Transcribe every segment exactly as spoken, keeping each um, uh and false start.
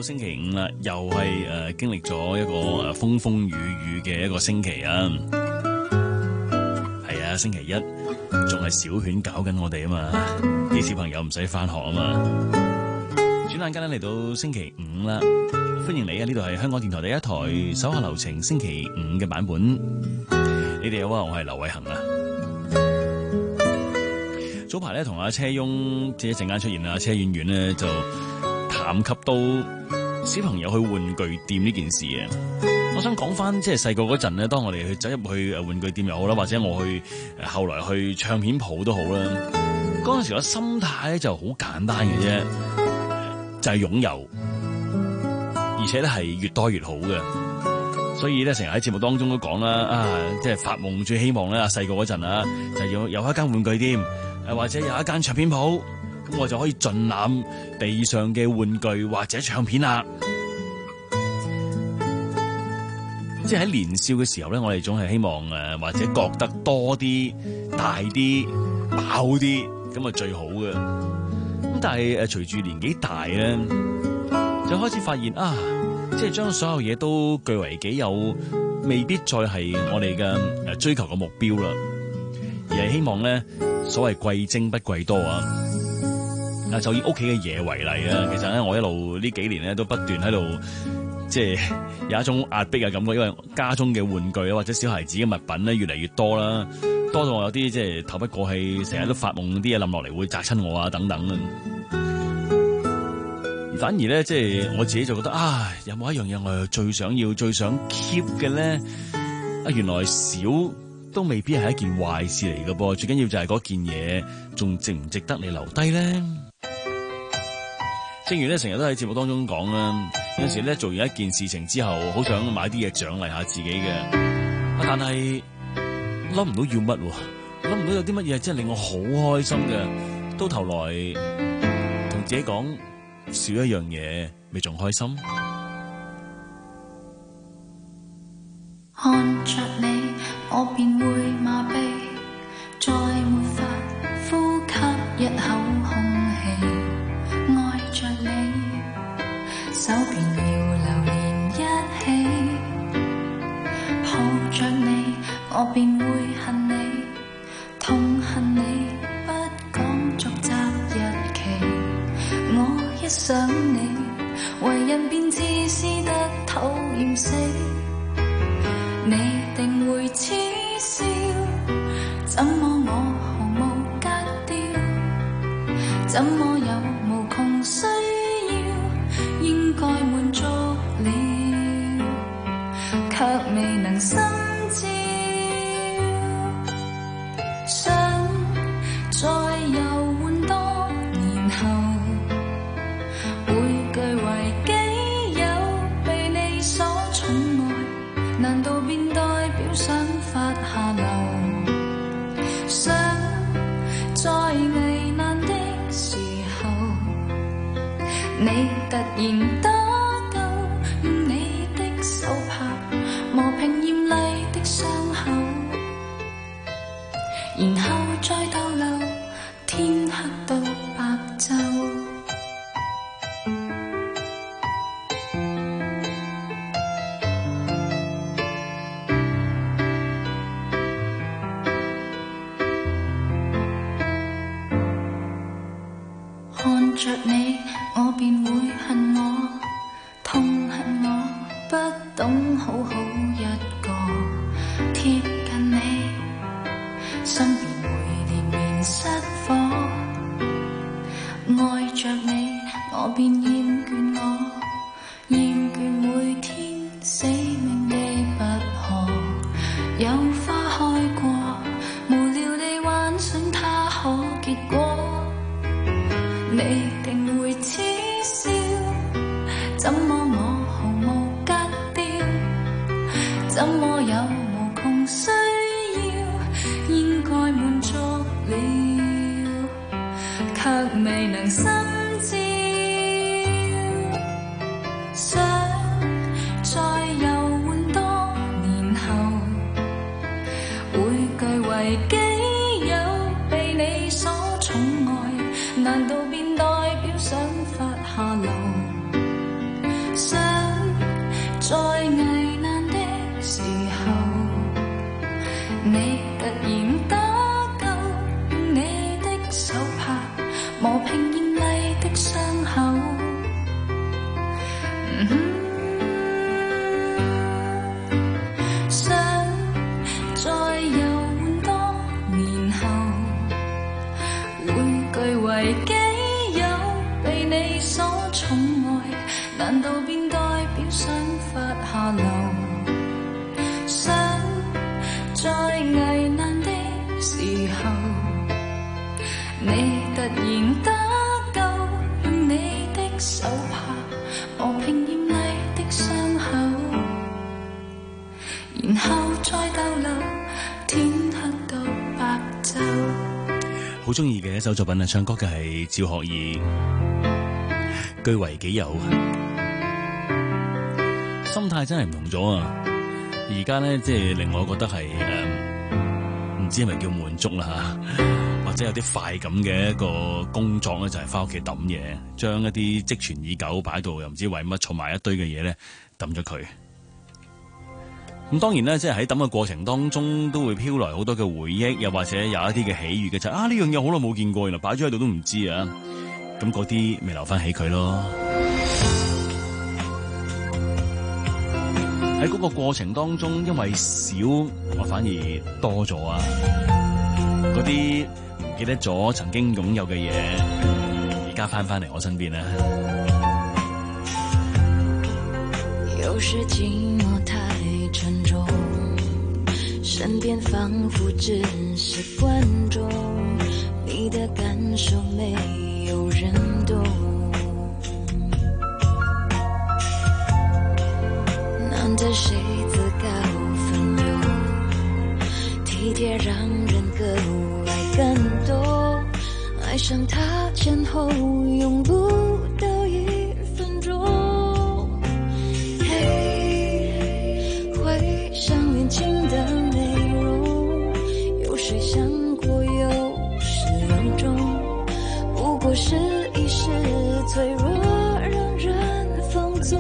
到星期五啦，又係誒、呃、經歷咗一個誒風風雨雨嘅一個星期啊。係啊，星期一仲係小犬搞緊我哋啊嘛，啲小朋友唔使返學啊嘛。轉眼間咧嚟到星期五啦，歡迎你啊！呢度係香港電台第一台手下留情星期五嘅版本。你哋好啊，我係劉偉恒啊。早排咧同阿車翁即係一陣間出現啊，車婉婉咧就談及到小朋友去玩具店呢件事啊。我想講翻即係細個嗰陣咧，當我哋去走入去誒玩具店又好啦，或者我去誒後來去唱片鋪都好啦，嗰陣時個心態咧就好簡單嘅啫，就係擁有，而且咧係越多越好嘅。所以咧成日喺節目當中都講啦，啊即係發夢最希望咧，細個嗰陣啊，就有有一間玩具店，誒或者有一間唱片鋪，咁我就可以盡攬地上嘅玩具或者唱片啦。即係喺年少嘅時候咧，我哋總係希望誒或者覺得多啲、大啲、爆啲，咁啊最好嘅。咁但係誒隨住年紀大咧，就開始發現啊，即係將所有嘢都據為己有，未必再係我哋嘅誒追求嘅目標啦，而係希望咧所謂貴精不貴多啊。啊，就以屋企嘅嘢為例啊，其實咧我一路呢幾年咧都不斷喺度。即係有一種壓迫嘅感覺，因為家中嘅玩具啊，或者小孩子嘅物品咧越嚟越多啦，多到我有啲即係透不過氣，成日都發夢啲嘢冧落嚟會砸親我啊等等啊。反而咧，即係我自己就覺得啊，有冇一樣嘢我最想要、最想 keep 嘅咧？啊，原來少都未必係一件壞事嚟嘅噃，最緊要就係嗰件嘢仲值唔值得你留低咧？正如咧，成日都喺節目當中講啦，有時咧做完一件事情之後，好想買啲嘢獎勵下自己嘅，但係諗唔到要乜，諗唔到有啲乜嘢真係令我好開心嘅，到頭來同自己講少一樣嘢，咪仲開心。 看着你，我便會麻痹，再沒法呼吸一口空氣。愛着你，手便要流連一起，抱着你，我便會恨你，痛恨你，不講續集日期。我一想你，為人便自私得討厭死，你定會恥笑，怎麼我毫無格調，怎麼有無窮需要，應該滿足了，卻未能心照。想再遊玩多年後，會據為己有，被你所寵愛，難道便代表想發下流？想在危難的時候，你突然打救，用你的手帕磨平豔麗的傷口，然後再逗留，天黑到白晝。看着你，我便會恨我，痛恨我，不懂好好一個，貼近你，心便會連綿失火。愛着你，我便厭倦我，厭倦會天死命地不可，有花開過，無聊地幻想它可結果。你定會恥笑，怎麼我毫無格調，怎麼有無窮需要，應該滿足了，卻未能心照。想再遊玩多年後，會據為己有，被你所寵愛，難道變代表想發下流？ 磨平艷麗的傷口。嗯哼，想再遊玩多年後，會據為己有，被你所寵愛，難道便代表想發下流？想在危難的時候，你突然得救，用你的手帕磨平艷麗的傷口，然後再逗留，天黑到白晝。 好中意嘅一首作品啊！唱歌嘅係趙學而，據為己有，心態真係唔同咗啊！而家咧，即係令我覺得係誒，唔知係咪叫滿足啦嚇，或者有啲快感嘅一個工作咧，就係翻屋企抌嘢，將一啲積存已久擺到又唔知為乜儲埋一堆嘅嘢咧，抌咗佢。咁當然咧，即係喺抌嘅過程當中，都會飄來好多嘅回憶，又或者有一啲嘅喜悅嘅就係、啊呢樣嘢好耐冇見過，原來擺咗喺度都唔知啊！咁嗰啲咪留翻起佢咯。喺嗰個過程當中，因為少，我反而多咗啊！嗰啲唔記得咗曾經擁有嘅嘢，而家翻返嚟我身邊啊！ 有時寂寞太沉重，身邊仿佛只是觀眾，你的感受沒有人懂。難得誰自告奮勇，體貼讓人格外感動，愛上他前後用不到一分鐘。嘿，回想戀情的內容，有誰想過有始有終，不過是一時脆弱讓人放縱。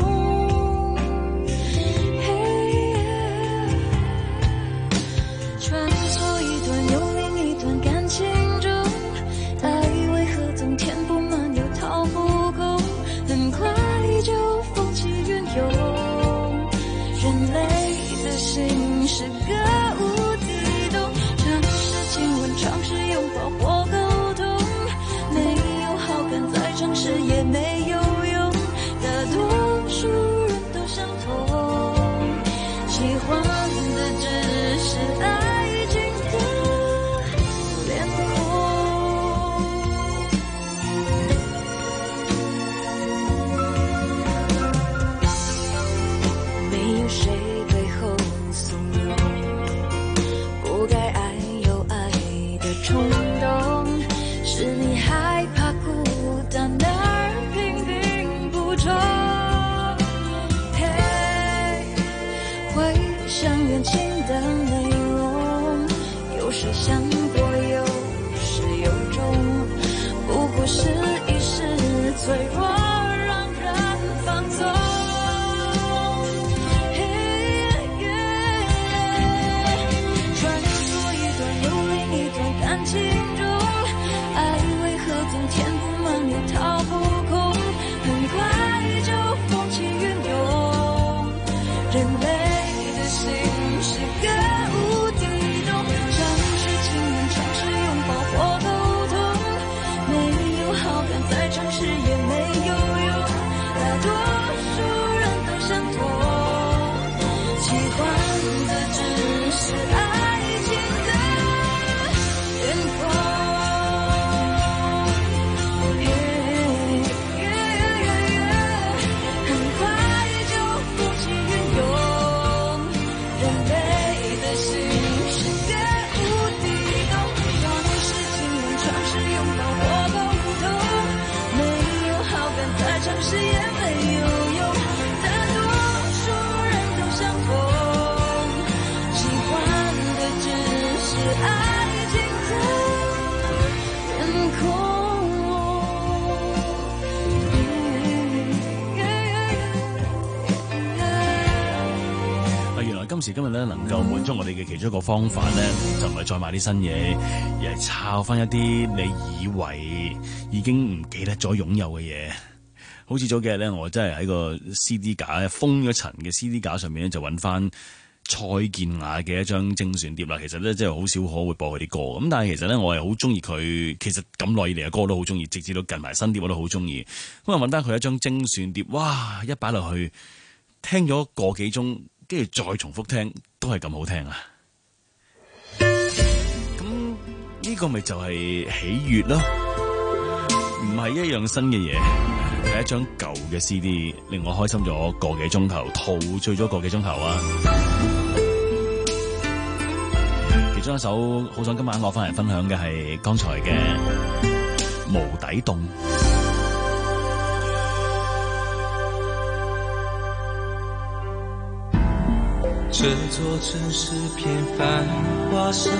是個無底洞，嘗試親吻，嘗試擁抱或溝通，沒有好感再嘗試也沒有用，大多數人都相同，喜歡的只是愛情的臉孔。沒有誰背後不該愛有愛的衝動，是你害怕孤單而頻頻補充。嘿，回想戀情的內容，有誰想過有始有終，不過是一時脆弱讓人放縱。情中，愛為何總填不滿又掏不空，很快就風起雲湧。人類的心是個無底洞，嘗試親吻，嘗試擁抱或溝通，沒有好感再嘗試也沒有用，大多數人都相同，喜歡的只是愛情的臉孔。 今時今日咧能夠滿足我哋嘅其中一個方法咧，就唔係再買啲新嘢，而係抄翻一啲你以為已經唔記得咗擁有嘅嘢。好似早幾日咧，我真係喺個 C D 架封咗塵嘅 C D 架上面咧，就揾翻蔡健雅嘅一張精選碟啦。其實咧，真係好少可會播佢啲歌。咁但係其實咧，我係好中意佢。其實咁耐以嚟嘅歌都好中意，直至到近埋新碟我都好中意。咁啊揾翻佢一張精選碟，哇！一擺落去聽咗個幾鐘，跟住再重複聽，都係咁好聽啊！咁呢個咪就係喜悅咯，唔係一樣新嘅嘢。係一張舊嘅 C D， 令我開心咗個幾鐘頭，陶醉咗個幾鐘頭啊！其中一首好想今晚攞翻嚟分享嘅係剛才嘅《無底洞》。 這座城市片繁華沙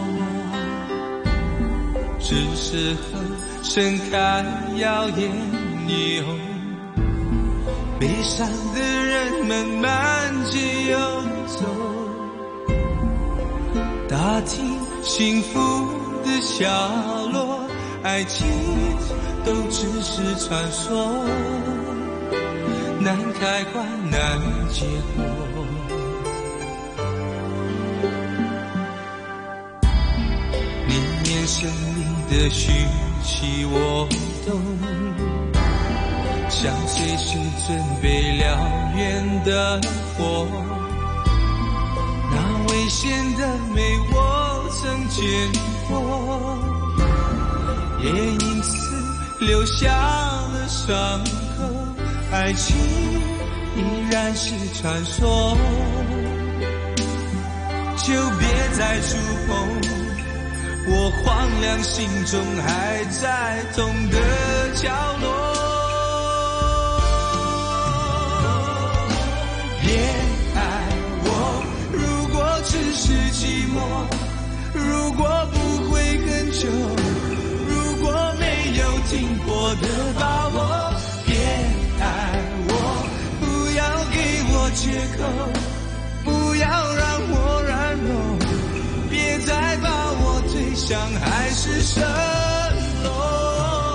只適合盛開耀眼霓虹，悲傷的人們滿街遊走，打聽幸福的下落，愛情都只是傳說，難開花難結果，裡面生命的訊息我懂，像隨時準備燎原的火，那危險的美我曾見過，也因此留下了傷口，愛情依然是傳說，就別再觸碰我荒涼心中還在痛的角落，別愛我，如果只是寂寞，如果不會很久，如果沒有停泊的把握，別愛我，不要給我借口，不要讓我軟弱，別再把我推向海市蜃樓。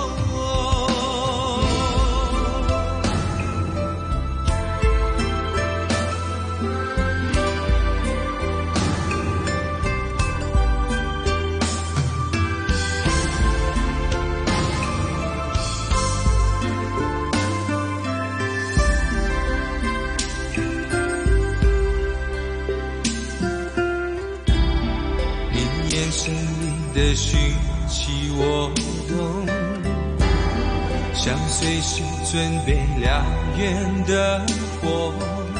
生命的訊息我懂，像隨時準備燎原的火，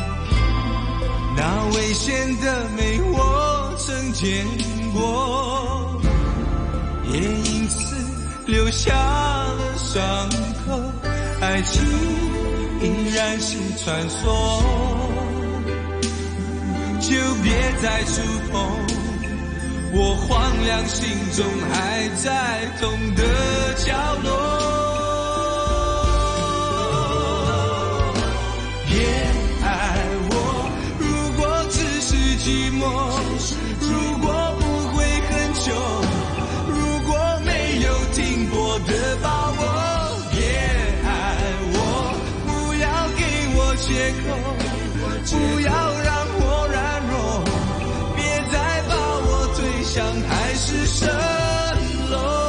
那危險的美我曾見過，也因此留下了傷口，愛情依然是傳說，就別再觸碰我荒涼心中還在痛的角落，別愛我，如果只是寂寞，如果不會很久，如果沒有停泊的把握，別愛我，不要給我借口，不要讓我軟弱，別再把我推向海市蜃樓。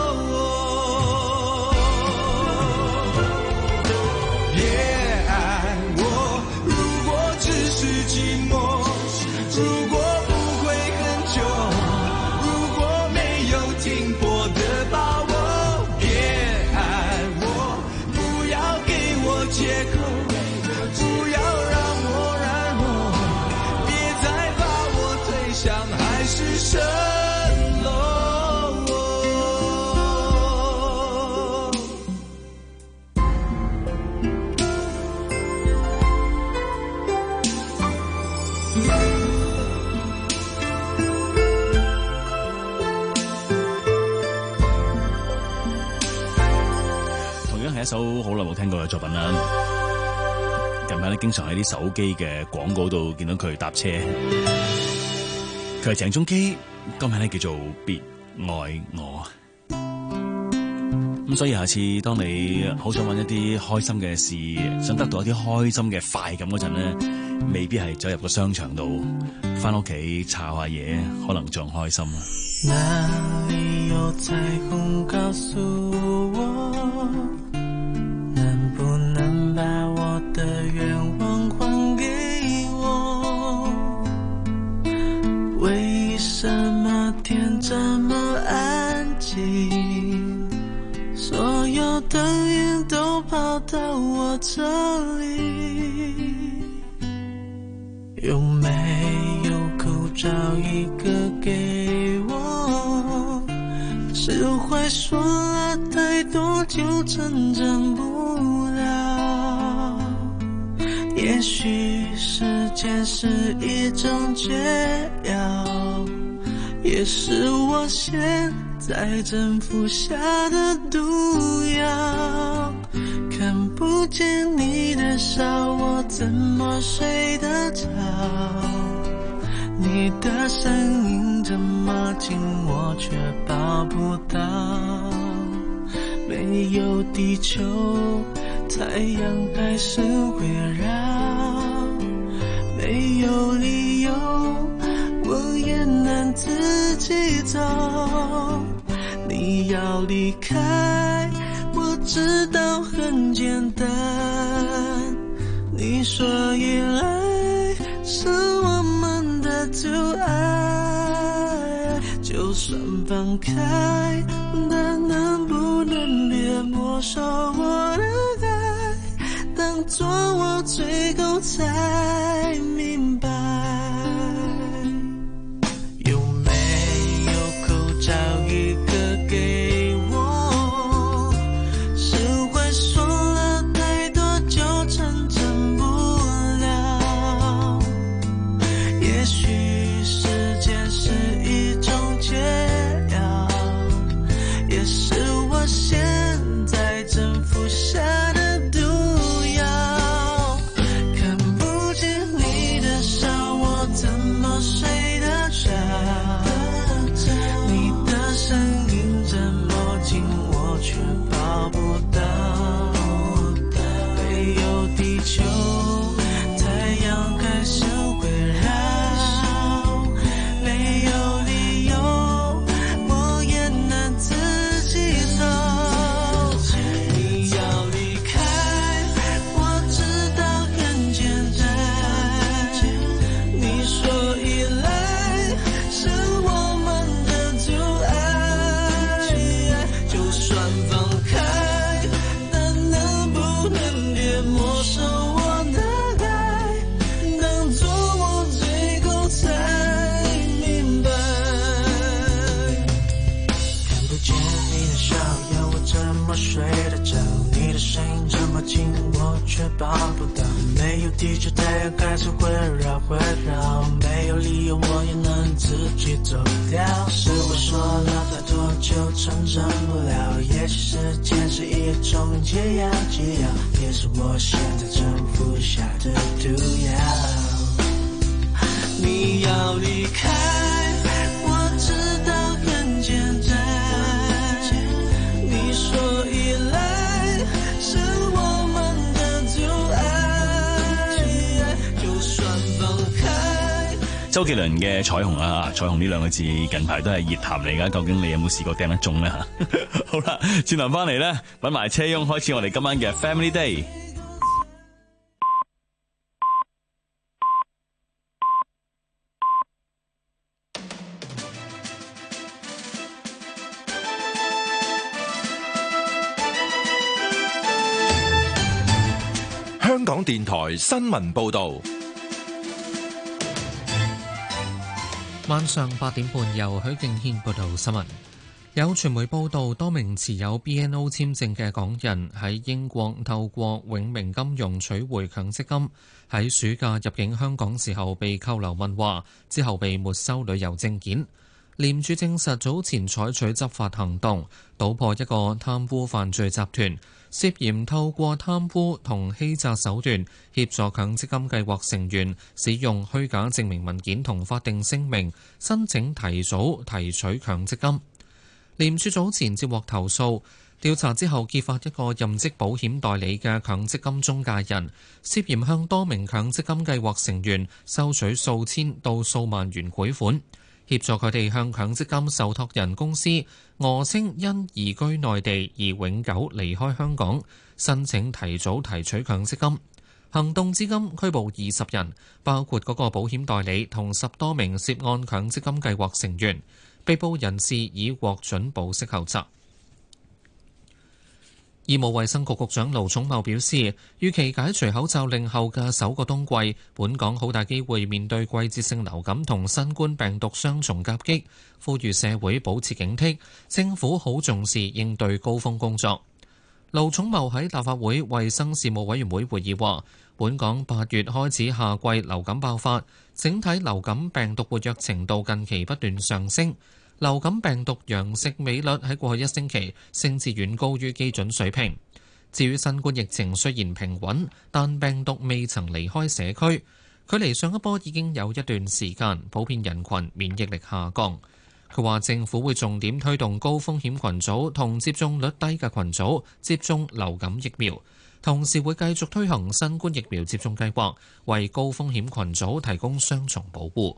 別愛我，如果只是寂寞，如果不會很久，如果沒有停泊的把握，別愛我，不要給我借口，不要讓我軟弱，別再把我推向海市蜃樓。 同樣係一首好耐冇聽過嘅作品啦。 近排咧經常喺啲手機嘅廣告度見到佢搭車。佢係鄭中基，歌名咧叫做《別愛我》。咁所以下次當你好想揾一啲開心嘅事，想得到一啲開心嘅快感嗰陣咧，未必係走入個商場度，翻屋企炒下嘢，可能仲開心。 哪裡有彩虹告訴我，能不能把我的願望還給我？為什麼天這麼安靜？所有燈影都跑到我這裡，有沒有口罩一個給我？釋懷說了太多就成長不了，也許時間是一種解藥，也是我現在正服下的毒藥。看不見你的笑，我怎麼睡得着？你的聲音這麼近，我卻抱不到。沒有地球，太陽還是圍繞。沒有理由，我也能自己走。你要離開，我知道很簡單。你說依賴是我們的阻礙，就算放開，但能不能別沒收我的愛，當作我最後才明白。地球太陽開始圍繞圍繞，沒有理由我也能自己走掉。是我說了太多就成長不了，也許時間是一種解藥解藥，也是我現在正服下的毒藥。你要離開，我知道很簡單，你說依賴是我們的阻礙， 周杰倫嘅彩虹啊，彩虹呢兩個字近排都係熱談嚟㗎，究竟你有冇試過掟得中呢？好啦，轉頭翻嚟咧，搵埋車翁開始我哋今晚嘅 Family Day。 香港電台新聞報道。 晚上八點半，由許敬軒報道新聞。有傳媒報道，多名持有 B N O 簽證嘅港人喺英國透過永明金融取回強積金，喺暑假入境香港時候被扣留問話，之後被沒收旅遊證件。 廉署證實早前採取執法行動，搗破一個貪污犯罪集團，涉嫌透過貪污同欺詐手段協助強積金計劃成員使用虛假證明文件同法定聲明申請提早提取強積金。廉署早前接獲投訴，調查之後揭發一個任職保險代理嘅強積金中介人涉嫌向多名強積金計劃成員收取數千到數萬元賄款，協助佢哋向強積金受託人公司訛稱因移居內地而永久離開香港，申請提早提取強積金。行動至今拘捕二十人，包括嗰個保險代理同十多名涉案強積金計劃成員。被捕人士已獲准保釋候查。醫務衛生局局長盧寵茂表示，預期解除口罩令後嘅首個冬季，本港好大機會面對季節性流感同新冠病毒雙重夾擊，呼籲社會保持警惕，政府好重視應對高峰工作。盧寵茂喺立法會衛生事務委員會會議話，本港八月開始夏季流感爆發，整體流感病毒活躍程度近期不斷上升。流感病毒陽性比率喺過去一星期升至遠高於基準水平。至於新冠疫情雖然平穩，但病毒未曾離開社區，距離上一波已經有一段時間，普遍人群免疫力下降。佢話政府會重點推動高風險群組同接種率低嘅群組接種流感疫苗，同時會繼續推行新冠疫苗接種計劃，為高風險群組提供雙重保護。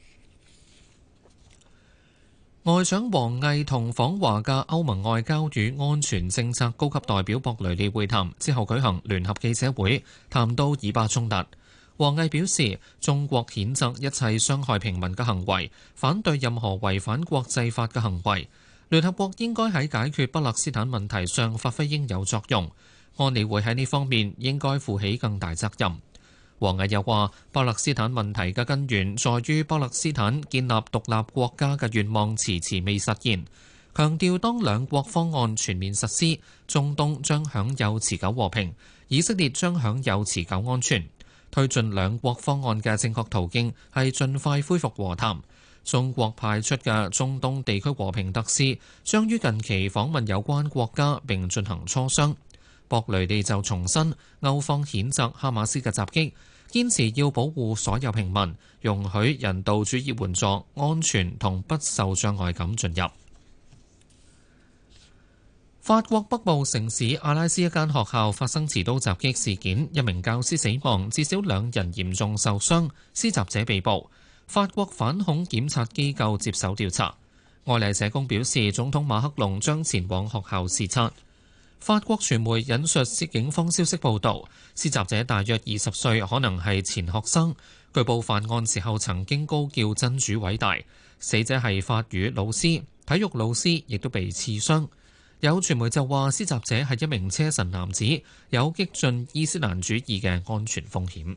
外長王毅同訪華嘅歐盟外交與安全政策高級代表博雷利會談之後舉行聯合記者會，談到以巴衝突。王毅表示，中國譴責一切傷害平民嘅行為，反對任何違反國際法嘅行為。聯合國應該喺解決巴勒斯坦問題上發揮應有作用，安理會喺呢方面應該負起更大責任。王毅又話，巴勒斯坦問題嘅根源在於巴勒斯坦建立獨立國家嘅願望遲遲未實現，強調當兩國方案全面實施，中東將享有持久和平，以色列將享有持久安全。推進兩國方案嘅正確途徑係盡快恢復和談。中國派出嘅中東地區和平特使將於近期訪問有關國家並進行磋商。博雷利就重申，歐方譴責哈馬斯嘅襲擊，堅持要保護所有平民，容許人道主義援助安全同不受障礙咁進入。法國北部城市阿拉斯一間學校發生持刀襲擊事件，一名教師死亡，至少兩人嚴重受傷，施襲者被捕。法國反恐檢察機構接手調查。愛麗舍宮表示，總統馬克龍將前往學校視察。法國傳媒引述警方消息報導，施襲者大約二十歲，可能係前學生。據報犯案時候曾經高叫真主偉大。死者係法語老師，體育老師亦都被刺傷。有傳媒就話，施襲者係一名車臣男子，有激進伊斯蘭主義嘅安全風險。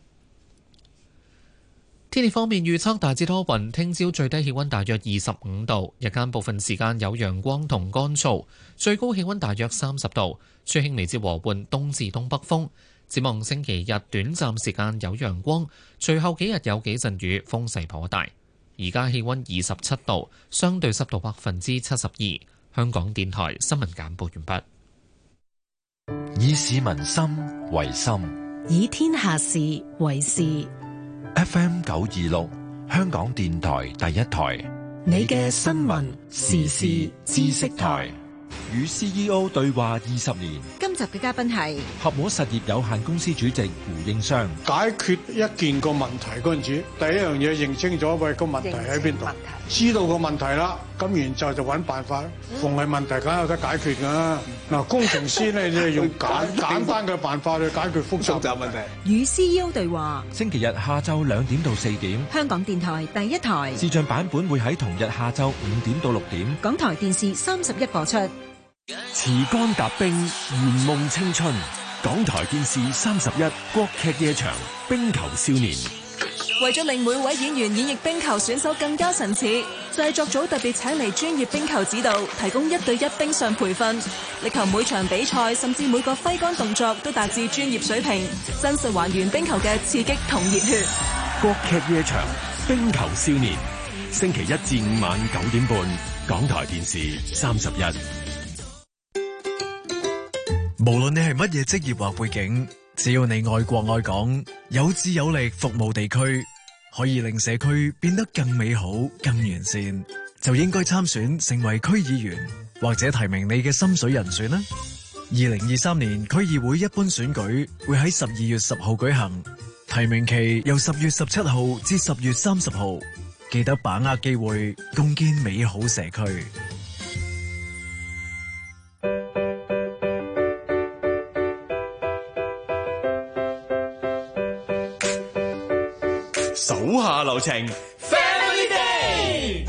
天氣方面預測大致多雲，聽朝最低氣溫大約二十五度，日間部分時間有陽光同乾燥，最高氣溫大約三十度，吹輕微至和緩東至東北風。展望星期日短暫時間有陽光，隨後幾日有幾陣雨，風勢頗大。而家氣溫二十七度，相對濕度百分之七十二。香港電台新聞簡報完畢。以市民心為心， 以天下事為事。 F M 九二六，香港電台第一台， 你嘅新聞時事知識台， 與 C E O 對話二十年。 今集嘅嘉賓係合和實業有限公司主席胡應湘。 解決一件個問題嗰陣時，第一樣嘢認清楚，喂，個問題喺邊度，知道個問題啦，咁然之後就揾辦法。逢係問題梗有得解決㗎。嗱，工程師咧，你係用簡簡單嘅辦法去解決複雜問題。 與 C E O 對話， 星期日下晝兩點到四點， 香港電台第一台視像版本會喺同日下晝五點到六點， 港台電視三十一播出。 持竿踏冰，圓夢青春。港台電視三十一國劇夜場，冰球少年。 為咗令每位演員演繹冰球選手更加神似，製作組特別請嚟專業冰球指導，提供一對一冰上培訓，力求每場比賽甚至每個揮桿動作都達至專業水平，真實還原冰球嘅刺激同熱血。 國劇夜場，冰球少年。 星期一至五晚九點半，港台電視三十一。 無論你係乜嘢職業或背景，只要你愛國愛港，有志有力服務地區，可以令社區變得更美好、更完善，就應該參選成為區議員，或者提名你嘅心水人選啦。二零二三年區議會一般選舉會喺十二月十號舉行，提名期由十月十七號至十月三十號，記得把握機會，共建美好社區。 手下留情 ，Family Day。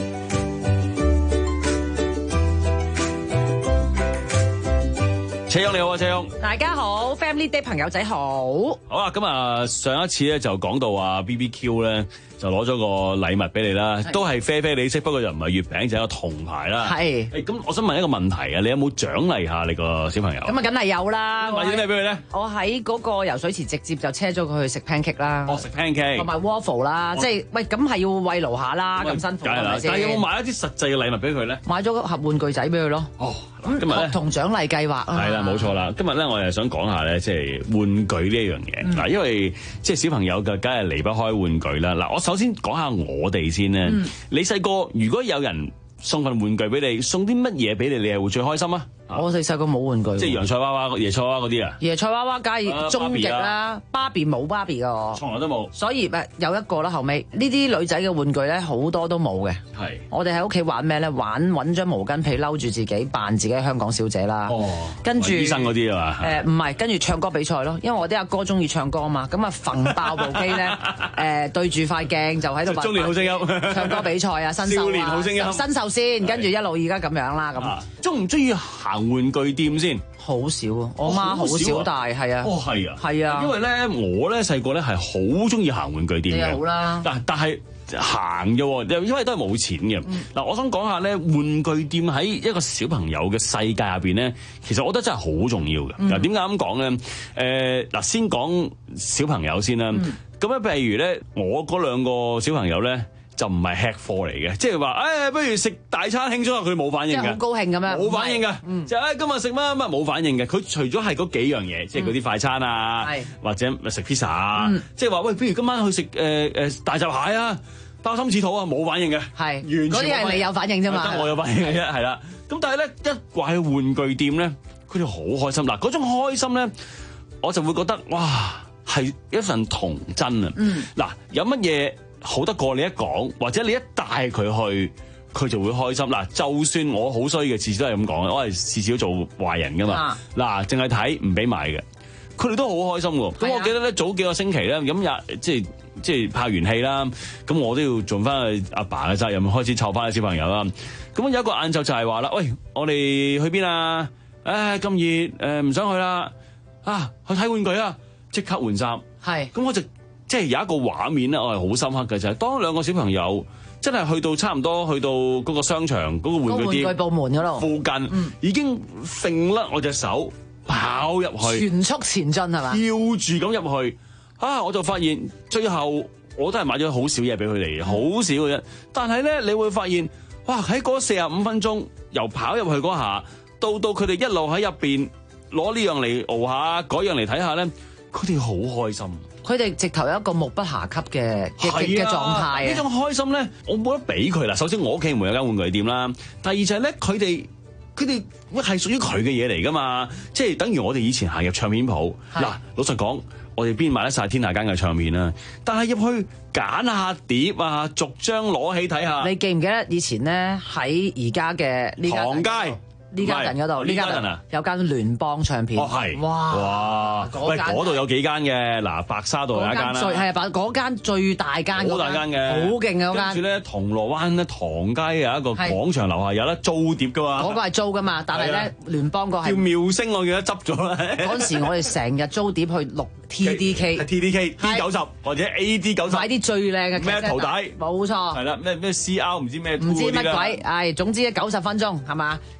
車勇你好啊，車勇。 大家好 ，Family Day 朋友仔好。 好啊，咁啊，上一次咧就講到話 B B Q 咧就攞咗個禮物俾你啦，都係啡啡你色，不過就唔係月餅，就係、一個銅牌啦。係。誒，咁我想問一個問題啊，你有冇獎勵下你個小朋友？ 咁啊，梗係有啦。 買啲咩俾佢咧？ 我喺嗰個游水池直接就車咗佢去食 pancake 啦。 哦，食 pancake。同埋 waffle 啦，即係喂，咁係要慰勞下啦，咁辛苦係咪先？ 但係有冇買一啲實際嘅禮物俾佢咧？ 買咗個盒玩具仔俾佢咯。哦。咁今日咧同獎勵計劃啊。係啦，冇錯啦。今日咧我哋想講下咧，即係玩具呢一樣嘢。嗱、嗯，因為即係小朋友嘅，梗係離不開玩具啦。嗱，我首先講下我哋先咧。嗯、你細個如果有人送份玩具俾你，送啲乜嘢俾你，你係會最開心啊？ 我哋細個冇玩具， 即係洋菜娃娃、椰菜娃娃嗰啲啊。 椰菜娃娃梗係終極啦，芭比冇芭比噶， 從來都冇。所以誒有一個啦，後尾呢啲女仔嘅玩具咧好多都冇嘅。係，我哋喺屋企玩咩咧？玩揾張毛巾被嬲住自己，扮自己香港小姐啦。哦，跟住醫生嗰啲啊嘛。誒唔係，跟住唱歌比賽咯，因為我啲阿哥中意唱歌啊嘛，咁啊揈爆部機咧，誒對住塊鏡就喺度。 中年好聲音。唱歌比賽啊，新秀啊，少年好聲音，新秀先，跟住一路而家咁樣啦咁。 中唔中意行玩具店先？ 好少啊，我媽好少帶，係啊。 哦，係啊， 係啊。 因為咧，我咧細個咧係好中意行玩具店嘅。 好啦。 但但係行啫，因為都係冇錢嘅。嗱、嗯，我想講下咧，玩具店喺一個小朋友嘅世界入邊咧，其實我覺得真係好重要嘅。嗱、嗯，點解咁講咧？誒、呃，嗱，先講小朋友先啦。咁咧、嗯，譬如咧，我嗰兩個小朋友咧。就唔係吃貨嚟嘅，即係話，誒、哎，不如食大餐輕鬆下，佢冇反應嘅， 即係好高興咁樣， 冇反應嘅，嗯、就誒、哎、今日食乜乜冇反應嘅。佢除咗係嗰幾樣嘢，即係嗰啲快餐啊，嗯、或者食 pizza 啊，嗯、即係話喂，不如今晚去食誒誒大閘蟹啊，包心翅肚啊，冇反應嘅，係完全嗰啲係你有反應啫嘛，得我有反應嘅啫，係啦。咁但係咧一掛去玩具店咧，佢哋好開心。嗱，嗰種開心咧，我就會覺得哇，係一份童真啊。嗱、嗯，有乜嘢？好得過你一講，或者你一帶佢去，佢就會開心。嗱，就算我好衰嘅，次次都係咁講，我係次次都做壞人噶嘛。嗱、啊，淨係睇唔俾買嘅，佢哋都好開心喎。咁、啊、我記得咧，早幾個星期咧，咁日即係即係拍完戲啦，咁我都要盡翻去阿爸嘅責任，開始湊翻啲小朋友啦。咁有一個晏晝就係話啦，喂，我哋去邊啊？誒咁熱，誒唔想去啦。啊，去睇玩具啊！即刻換衫。係。咁我就。即係有一個畫面咧，我係好深刻嘅就係、是、當兩個小朋友真係去到差唔多去到嗰個商場嗰、那個玩具店玩具部門嗰度附近，嗯、已經揈甩我隻手跑入去， 全速前進係嘛？ 跳住咁入去啊！我就發現最後我都係買咗好少嘢俾佢哋，好、嗯、少嘅啫。但係咧，你會發現哇！喺嗰四十五分鐘由跑入去嗰下，到到佢哋一路喺入邊攞呢樣嚟熬下，嗰樣嚟睇下咧，佢哋好開心。 佢哋直頭有一個目不暇給嘅嘅嘅狀態啊！ 呢種開心咧，我冇得俾佢啦。首先我屋企唔會有間玩具店啦，第二就係咧，佢哋佢哋係屬於佢嘅嘢嚟噶嘛，即係等於我哋以前行入唱片鋪嗱，老實講，我哋邊買得晒天下間嘅唱片啦，但係入去揀下碟啊，逐張攞起睇下。 你記唔記得以前咧喺而家嘅呢間唐街？ 呢家人嗰度，呢家人啊，有間聯邦唱片。 哦，係。 哇！ 哇！喂，嗰度有幾間嘅，嗱，白沙道有一間啦。 係啊，嗰間最大間。 好大間嘅。 好勁嘅嗰間。 跟住咧，銅鑼灣咧，唐街有一個廣場樓下有得租碟噶嘛。 嗰個係租噶嘛，但係咧聯邦個係。 叫妙聲，我記得執咗啦。 嗰陣時我哋成日租碟去錄 T D K。 T D K D 九十或者 A D 九十。 買啲最靚嘅。咩圖帶？ 冇錯。 係啦，咩咩 C R 唔知咩。 唔知乜鬼，唉，總之咧九十分鐘係嘛，跟住咧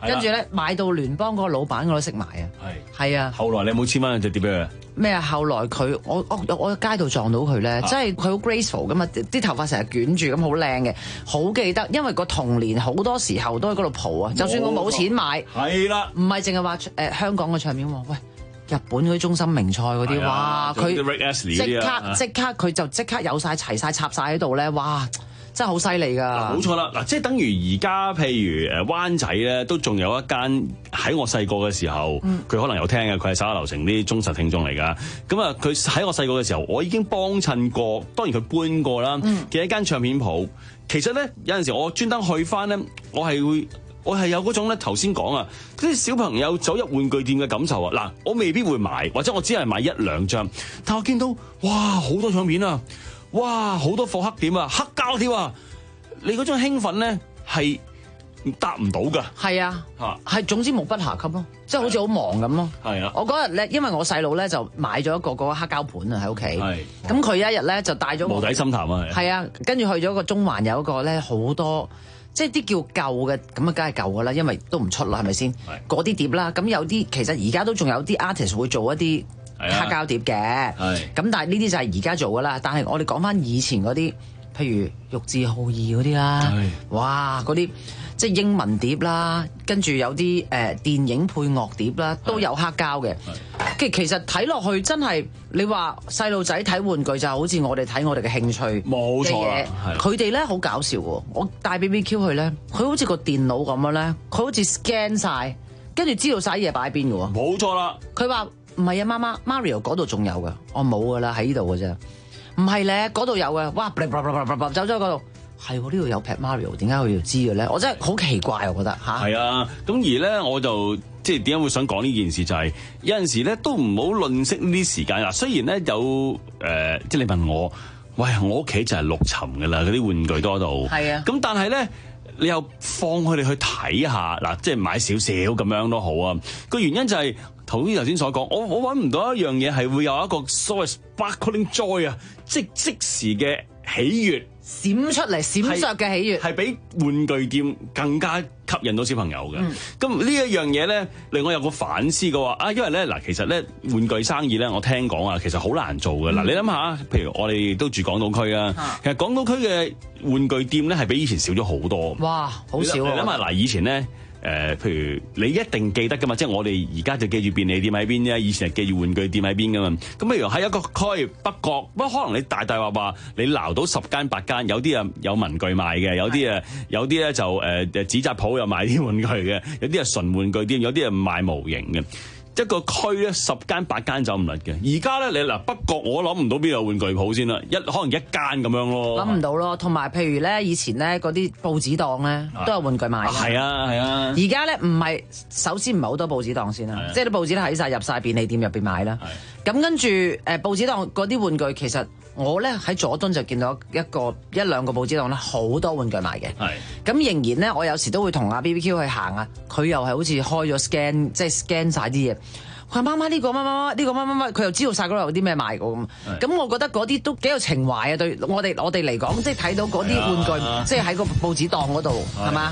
買到聯邦嗰個老闆我都識買啊。係係啊。 後來你有冇簽翻隻碟俾佢？ 咩啊？後來佢我我我喺街度撞到佢咧，即係佢好 graceful 噶嘛，啲頭髮成日捲住咁好靚嘅，好記得，因為個童年好多時候都喺嗰度蒲啊。就算我冇錢買， 係啦， 唔係淨係話誒香港嘅唱片喎，喂，日本嗰啲中心名菜嗰啲，哇，佢即刻即刻佢就即刻有晒齊晒插晒喺度咧，哇！真係好犀利㗎！ 冇錯啦，嗱，即係等於而家，譬如誒灣仔咧，都仲有一間喺我細個嘅時候，佢、嗯、可能有聽嘅，佢係手下留情啲忠實聽眾嚟㗎。咁啊，佢喺我細個嘅時候，我已經幫襯過，當然佢搬過啦嘅一間唱片鋪。其實咧，有陣時我專登去翻咧，我係會，我係有嗰種咧頭先講啊，啲小朋友走入玩具店嘅感受啊。嗱，我未必會買，或者我只係買一兩張，但我見到哇好多唱片啊！哇！好多貨黑點啊，黑膠添啊！你嗰種興奮咧係達唔到㗎。係啊，係總之無不暇給咯，即係好似好忙咁咯。係啊，我嗰日咧，因為我細佬咧就買咗一個嗰個黑膠盤啊喺屋企。係。咁佢一日咧就帶咗無底深潭啊。 係啊，跟住去咗個中環有一個咧好多，即係啲叫舊嘅，咁啊梗係舊㗎啦，因為都唔出啦，係咪先？嗰啲碟啦，咁有啲其實而家都仲有啲 artist 會做一啲黑膠碟嘅，咁但係呢啲就係而家做㗎啦。但係我哋講翻以前嗰啲，譬如玉置浩二嗰啲啦，哇嗰啲即係英文碟啦，跟住有啲誒、呃、電影配樂碟啦，都有黑膠嘅。其其實睇落去真係，你話細路仔睇玩具就好似我哋睇我哋嘅興趣冇錯啦。 佢哋咧好搞笑喎，我帶 B B Q 去咧，佢好似個電腦咁樣咧，佢好似 scan 晒，跟住知道晒嘢擺喺邊嘅喎。 冇錯啦， 佢話。唔係啊，媽媽 Mario 嗰度仲有㗎，我冇㗎啦，喺呢度㗎啫。唔係咧，嗰度有嘅，哇！走咗嗰度，係喎，呢度有劈 Mario， 點解佢要知嘅咧？我真係好奇怪，我覺得嚇。係啊，咁而咧我就即係點解會想講呢件事，就係、是、有陣時咧都唔好吝嗇呢啲時間啦。雖然咧有誒、呃，即係你問我，喂，我屋企就係六層㗎啦，嗰啲玩具多到。係啊。咁但係咧。你又放佢哋去睇下嗱，即係買少少咁樣都好啊。個原因就係頭先頭先所講，我我揾唔到一樣嘢係會有一個所謂 sparkling joy 啊，即即時嘅喜悅閃出嚟、閃爍嘅喜悅， 係比玩具店更加吸引到小朋友嘅。咁、嗯、呢一樣嘢咧，令我有個反思嘅話啊，因為咧嗱，其實咧玩具生意咧，我聽講啊，其實好難做嘅。嗱、嗯，你諗下，譬如我哋都住港島區啊，其實港島區嘅玩具店咧係比以前少咗好多。哇，好少啊！你諗下嗱，以前咧。誒、呃，譬如你一定記得噶嘛，即係我哋而家就記住便利店喺邊啫，以前係記住玩具店喺邊噶嘛。咁譬如喺一個區北角，不過可能你大大話話你撈到十間八間，有啲啊有文具賣嘅，有啲啊有啲咧就誒誒紙紮鋪又賣啲玩具嘅，有啲係純玩具店，有啲係賣模型嘅。一個區咧十間八間走唔甩嘅，而家咧你嗱北角我諗唔到邊度有玩具鋪先啦，一可能一間咁樣咯， 諗唔到咯。同埋譬如咧以前咧嗰啲報紙檔咧都有玩具賣， 係啊係啊。 而家咧唔係，首先唔係好多報紙檔先啦，即係啲報紙都喺晒入晒便利店入邊買啦。咁跟住誒報紙檔嗰啲玩具，其實我咧喺佐敦就見到一個一兩個報紙檔咧好多玩具賣嘅。咁仍然咧，我有時都會同阿 B B Q 去行啊，佢又係好似開咗 scan，即係 scan 晒啲嘢。佢話媽媽呢個乜乜乜呢個乜乜乜，佢又知道晒嗰度有啲咩賣過咁。咁我覺得嗰啲都幾有情懷啊！對我哋我哋嚟講，即係睇到嗰啲玩具，即係喺個報紙檔嗰度，係嘛？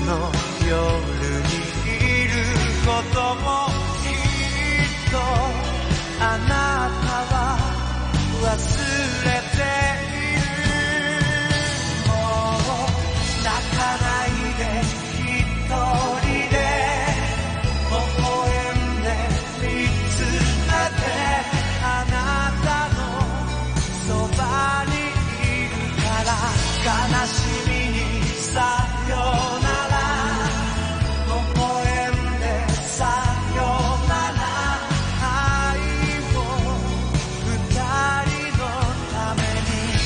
の夜にいることもきっとあなたは忘れているもう泣かないで一人で微笑んで見つめてあなたのそばにいるから悲しみにさよなら微笑んでさよなら愛を二人のために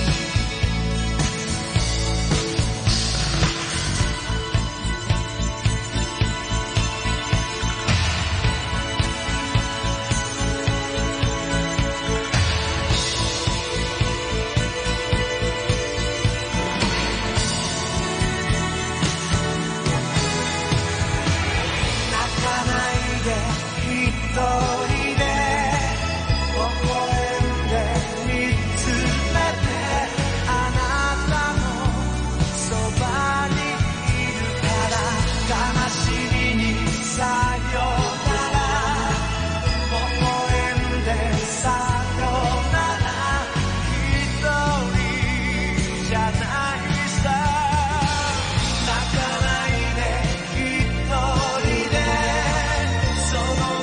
一人で微笑んで見つめてあなたのそばにいるから悲しみにさよなら微笑んでさよなら一人じゃないさ泣かないで一人でその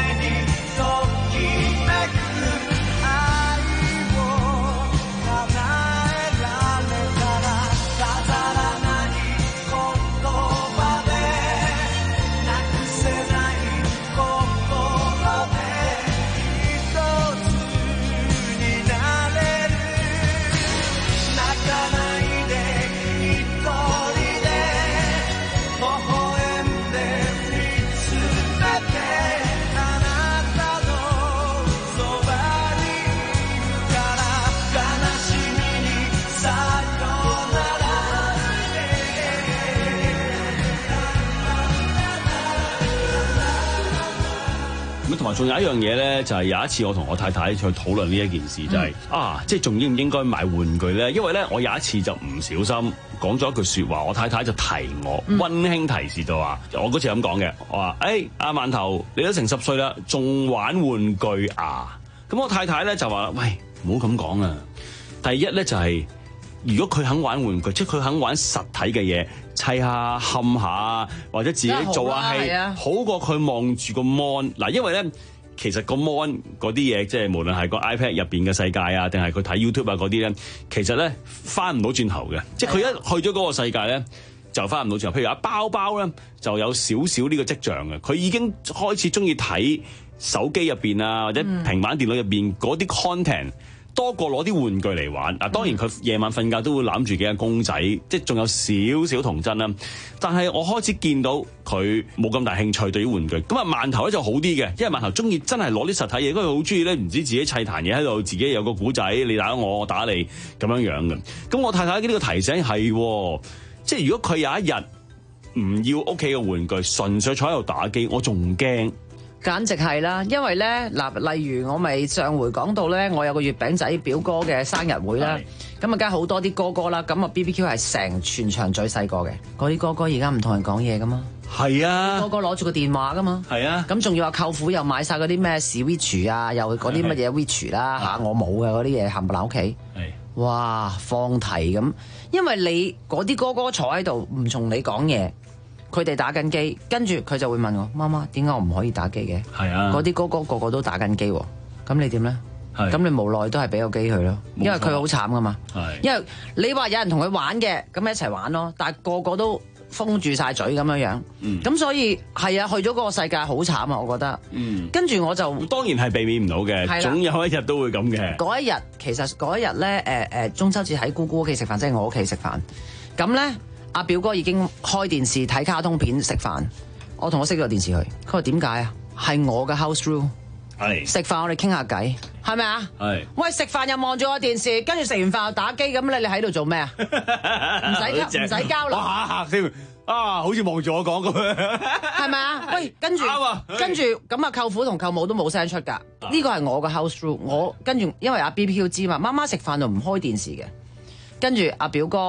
同埋仲有一樣嘢咧，就係、是、有一次我同我太太去討論呢一件事，就係、是嗯、啊，即係仲應唔應該買玩具咧？因為咧，我有一次就唔小心講咗一句説話，我太太就提我溫、嗯、馨提示就話，我嗰次咁講嘅，我話誒阿饅頭，你都成十歲啦，仲玩玩具啊？咁我太太咧就話：喂，唔好咁講啊！第一咧就係、是。如果佢肯玩玩具，即係佢肯玩實體嘅嘢，砌下、冚下，或者自己做下戲，好過佢望住個 mon。嗱，因為咧，其實個 mon 嗰啲嘢，即係無論係個 iPad 入邊嘅世界啊，定係佢睇 YouTube 啊嗰啲咧，其實咧翻唔到轉頭嘅，即係佢一去咗嗰個世界咧，就翻唔到轉頭。譬如阿包包咧，就有少少呢個跡象嘅，佢已經開始中意睇手機入邊啊，或者平板電腦入邊嗰啲 content。多過攞啲玩具嚟玩啊！當然佢夜晚瞓覺都會攬住幾個公仔，即係仲有少少童真啦。但係我開始見到佢冇咁大興趣對於玩具。咁啊，饅頭咧就好啲嘅，因為饅頭中意真係攞啲實體嘢，因為佢好中意咧，唔知自己砌壇嘢喺度，自己有個古仔，你打我，我打你咁樣樣嘅。咁我太太呢個提醒係，即係如果佢有一日唔要屋企嘅玩具，純粹坐喺度打機，我仲驚。 簡直係啦，因為咧嗱，例如我咪上回講到咧，我有個月餅仔表哥嘅生日會啦，咁啊，梗係好多啲哥哥啦，咁啊 B B Q 係成全場最細個嘅，嗰啲哥哥而家唔同人講嘢噶嘛， 係啊， 哥哥攞住個電話噶嘛， 係啊， 咁仲要話舅父又買晒嗰啲咩 Switch 啊，又嗰啲乜嘢 Switch 啦嚇，我冇嘅嗰啲嘢冚唪唥屋企，哇放題咁，因為你嗰啲哥哥坐喺度唔同你講嘢。佢哋打緊機，跟住佢就會問我：媽媽點解我唔可以打機嘅？係啊，嗰啲哥哥個個都打緊機喎，咁你點咧？咁你無奈都係俾個機佢咯，因為佢好慘噶嘛。因為你話有人同佢玩嘅，咁一齊玩咯，但係個個都封住晒嘴咁樣樣，咁、嗯、所以係啊，去咗嗰個世界好慘啊，我覺得。嗯、跟住我就當然係避免唔到嘅，總有一日都會咁嘅。 嗰一日其實嗰一日咧，誒誒中秋節喺姑姑屋企食飯，即係我屋企食飯，咁咧。阿表哥已經開電視睇卡通片食飯，我同我熄咗電視佢。佢話點解啊？係我嘅 house rule。係食飯我哋傾下偈，係咪啊？係。喂，食飯又望住我電視，跟住食完飯又打機，咁你你喺度做咩啊？唔使唔使交流。哇嚇添啊！好似望住我講咁樣，係咪啊？喂，跟住跟住咁啊，舅父同舅母都冇聲出㗎。呢個係我嘅 house rule。我跟住因為阿 B B Q 知嘛，媽媽食飯就唔開電視嘅。跟住阿表哥。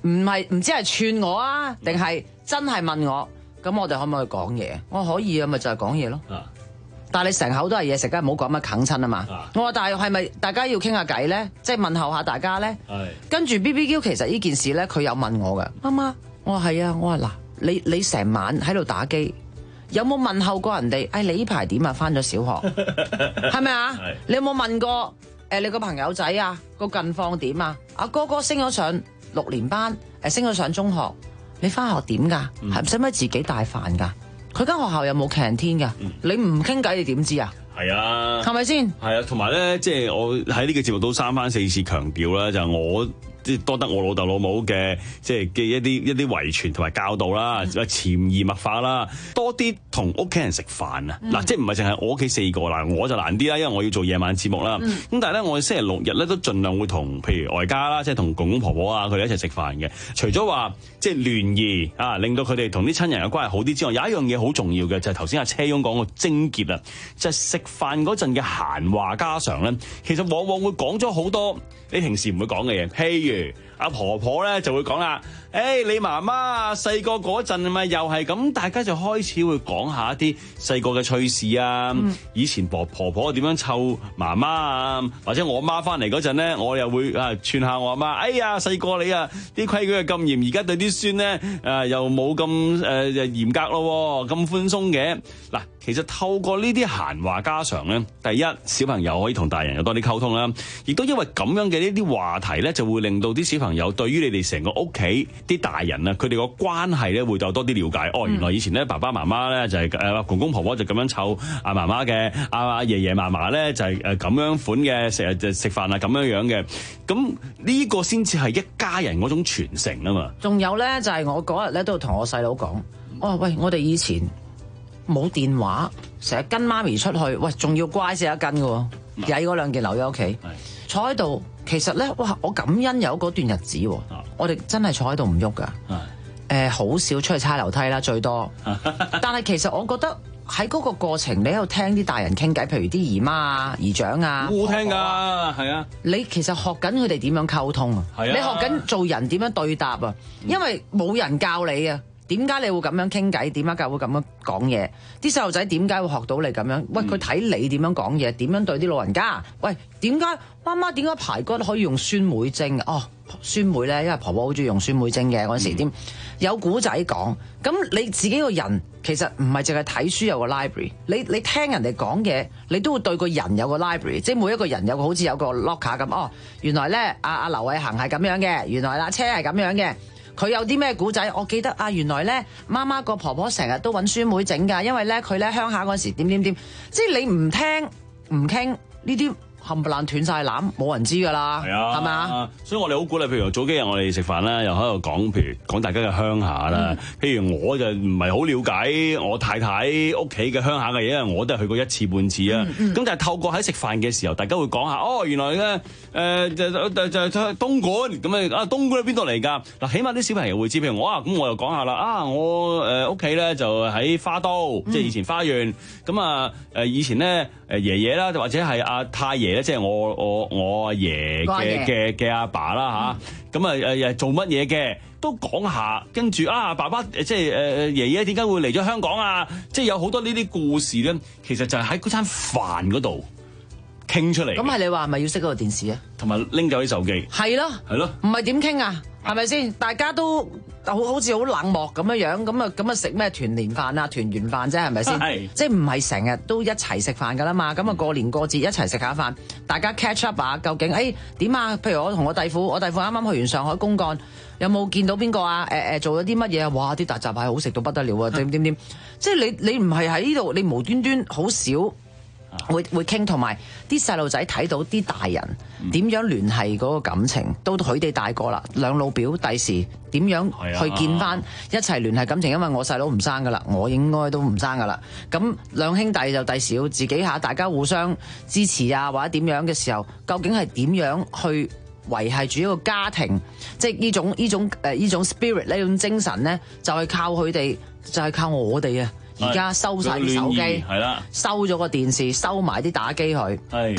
唔係唔知係串我啊，定係真係問我？咁我哋可唔可以講嘢？我可以啊，咪就係講嘢咯。啊、但係你成口都係嘢食，梗係唔好講乜啃親啊嘛。啊我話但係係咪大家要傾下偈咧？即係問候下大家咧。係。跟住 B B Q 其實呢件事咧，佢有問我㗎。媽媽，我話係啊，我話嗱，你你成晚喺度打機，有冇問候過人哋？哎，你呢排點啊？返咗小學，係咪啊？你有冇問過誒你個朋友仔啊個近況點啊？阿哥哥升咗上六年班，誒升咗上中學。你翻學點㗎？係唔使咪自己帶飯㗎？佢間學校有冇 canteen 㗎？嗯、你唔傾偈，你點知啊？ 係啊， 係咪先？ 係啊，同埋咧，即係我喺呢個節目都三番四次強調啦，就係、我。即係多得我老豆老母嘅，即係嘅一啲一啲遺傳同埋教導啦，潛移默化啦，多啲同屋企人食飯啊！嗱、嗯，即係唔係淨係我屋企四個啦，我就難啲啦，因為我要做夜晚節目啦。咁、嗯、但係咧，我星期六日咧都盡量會同譬如外家啦，即係同公公婆婆啊，佢哋一齊食飯嘅。除咗話即係聯誼啊，令到佢哋同啲親人嘅關係好啲之外，有一樣嘢好重要嘅就係頭先阿車翁講個症結啊，就係食飯嗰陣嘅閒話家常咧，其實往往會講咗好多你平時唔會講嘅嘢，譬如阿婆婆咧就會講啦，誒、hey, 你媽媽細個嗰陣咪又係咁，大家就開始會講下一啲細個嘅趣事啊，嗯、以前婆婆婆點樣湊媽媽啊，或者我媽翻嚟嗰陣咧，我又會啊串下我阿媽，哎呀細個你啊啲規矩咁嚴，而家對啲孫咧誒又冇咁誒嚴格咯，咁寬鬆嘅。嗱，其實透過呢啲閒話家常咧，第一小朋友可以同大人有多啲溝通啦，亦都因為咁樣嘅呢啲話題咧，就會令到啲小朋友對於你哋成個屋企啲大人啊，佢哋個關係咧會有多啲了解。哦，原來以前咧爸爸媽媽咧就係誒公公婆婆就咁樣湊阿媽媽嘅，阿爺爺嫲嫲咧就係誒咁樣款嘅，成日就食飯啊咁樣樣嘅。咁呢個先至係一家人嗰種傳承啊嘛。 仲有咧就係我嗰日咧都同我細佬講，我話喂，我哋以前冇電話，成日跟媽咪出去，喂，仲要乖死一跟嘅喎，曳嗰兩件留喺屋企，坐喺度。其實咧，哇！我感恩有嗰段日子，我哋真係坐喺度唔喐㗎。誒，好少出去踩樓梯啦，最多。但係其實我覺得喺嗰個過程，你喺度聽啲大人傾偈，譬如啲姨媽啊、姨丈啊， 好聽㗎，係啊。 你其實學緊佢哋點樣溝通啊？你學緊做人點樣對答啊？因為冇人教你啊。點解你會咁樣傾偈？點解會咁樣講嘢？啲細路仔點解會學到你咁樣？喂，佢睇你點樣講嘢，點樣對啲老人家？喂，點解媽媽點解排骨可以用酸梅蒸？哦，酸梅咧，因為婆婆好中意用酸梅蒸嘅嗰陣時，點、嗯、有古仔講。咁你自己個人其實唔係淨係睇書有個 library，你你聽人哋講嘢，你都會對個人有個 library，即係每一個人有個好似有個 locker 咁。哦，原來咧阿阿劉偉恒係咁樣嘅，原來阿車係咁樣嘅。佢有啲咩古仔？我記得啊，原來咧媽媽個婆婆成日都揾酸梅整㗎，因為咧佢咧鄉下嗰時點點點，即係你唔聽唔傾呢啲冚唪唥斷晒纜，冇人知㗎啦，係啊，係咪啊？ 所以我哋好鼓勵，譬如早幾日我哋食飯啦，又喺度講，譬如講大家嘅鄉下啦。嗯、譬如我就唔係好了解我太太屋企嘅鄉下嘅嘢，因為我都係去過一次半次啊。咁、嗯嗯、但係透過喺食飯嘅時候，大家會講下，哦，原來咧誒、呃、就就就就東莞咁啊，東莞喺邊度嚟㗎？嗱，起碼啲小朋友會知，譬如我啊，咁我又講下啦，啊，我誒屋企咧就喺花都，嗯、即係以前花園。咁啊誒以前咧誒爺爺啦，或者係阿太爺咧，即係我我我阿爺嘅嘅嘅阿爸啦嚇。咁啊誒誒做乜嘢嘅都講下，跟住啊爸爸即係誒誒爺爺點解會嚟咗香港啊？即係有好多呢啲故事咧，其實就係喺嗰餐飯嗰度傾出嚟。咁係你話係咪要熄嗰個電視啊？ 同埋拎走啲手機。係咯，係咯， 唔係點傾啊？係咪先？大家都好好似好冷漠咁樣樣，咁啊咁啊食咩團年飯啊、團圓飯啫，係咪先？係，即係唔係成日都一齊食飯噶啦嘛？咁啊過年過節一齊食下飯，大家 catch up 啊，究竟誒點啊？譬如我同我弟婦，我弟婦啱啱去完上海公幹，有冇見到邊個啊？誒、呃、誒做咗啲乜嘢啊？哇！啲大閘蟹好食到不得了啊！點點點，即係你你唔係喺呢度，你無端端好少。會會傾，同埋啲細路仔睇到啲大人點樣聯繫嗰個感情，嗯、到佢哋大個啦，兩老表第時點樣去見翻一齊聯繫感情？因為我細佬唔生噶啦，我應該都唔生噶啦。咁兩兄弟就第時要自己下，大家互相支持啊，或者點樣嘅時候，究竟係點樣去維繫住一個家庭？即係呢種呢種誒呢種 spirit 呢種精神咧，就係、是、靠佢哋，就係、是、靠我哋啊！而家收晒啲手機，收咗個電視，收埋啲打機佢。咁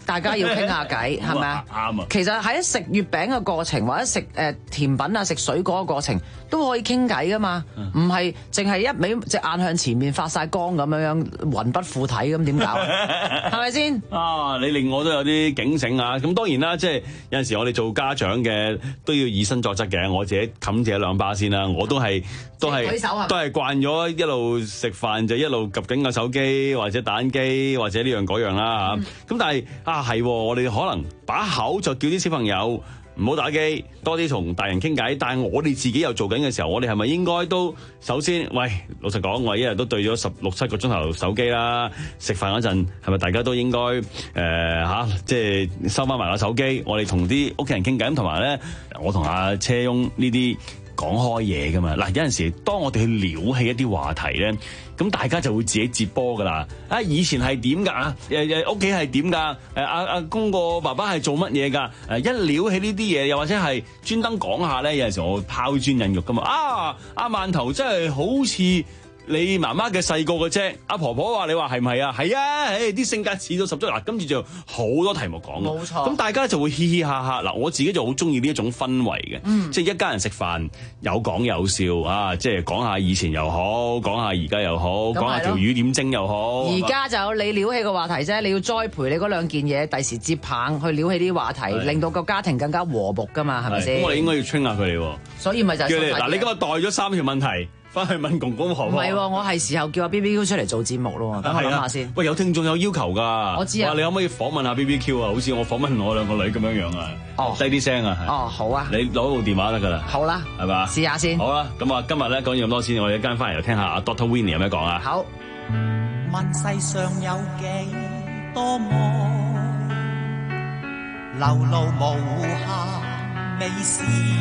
大家要傾下偈，係咪啊？ 啱啊！ 其實喺食月餅嘅過程，或者食誒甜品啊、食水果嘅過程，都可以傾偈噶嘛，唔係淨係一味隻眼向前面發晒光咁樣樣，魂不附體咁點搞？係咪先？ 啊！你令我都有啲警醒啊！咁當然啦，即係有陣時我哋做家長嘅都要以身作則嘅。我自己冚自己兩巴先啦，我都係都係都係慣咗一路食飯就一路及緊個手機或者打緊機或者呢樣嗰樣啦嚇。咁、嗯、但係啊係，我哋可能把口就叫啲小朋友唔好打機，多啲同大人傾偈。但係我哋自己又做緊嘅時候，我哋係咪應該都首先，喂，老實講，我一日都對咗十六七個鐘頭手機啦。食飯嗰陣係咪大家都應該誒嚇，即係收翻埋個手機？我哋同啲屋企人傾偈咁，同埋咧，我同阿車翁呢啲講開嘢噶嘛。嗱，有陣時當我哋去撩起一啲話題咧，咁大家就會自己接波噶啦。啊，以前係點㗎？啊，誒誒屋企係點㗎？誒阿阿公個爸爸係做乜嘢㗎？誒一撩起呢啲嘢，又或者係專登講下咧，有陣時我會拋磚引玉㗎嘛。啊，阿饅頭真係好似你媽媽嘅細個嘅啫，阿婆婆話你話係唔係啊？係啊，誒啲性格似到十足嗱，跟住就好多題目講，冇錯。咁大家就會嘻嘻哈哈嗱，我自己就好中意呢一種氛圍嘅，嗯、即係一家人食飯有講有笑啊，即係講下以前又好，講下而家又好，講下條魚點蒸又好。 而家就有你撩起個話題啫，你要栽培你嗰兩件嘢，第時接棒去撩起啲話題，令到個家庭更加和睦噶嘛，係咪先？ 咁我哋應該要 train 下佢哋喎。所以咪就係嗱，你今日帶咗三條問題。翻去問公公婆婆。唔係喎， 我係時候叫阿 B B Q 出嚟做節目咯，等我諗下先。 喂，有聽眾有要求㗎。 我知啊。 你可唔可以訪問下 B B Q 啊？好似我訪問我兩個女咁樣樣啊。 哦。 低啲聲啊。 哦，好啊。 你攞部電話得㗎啦。 好啦。 係嘛？ 試下先。 好啦，咁啊，今日咧講完咁多先，我哋一間翻嚟又聽下阿 Doctor Winnie 有咩講啊。 好。 問世上有幾多愛，流露無限美事，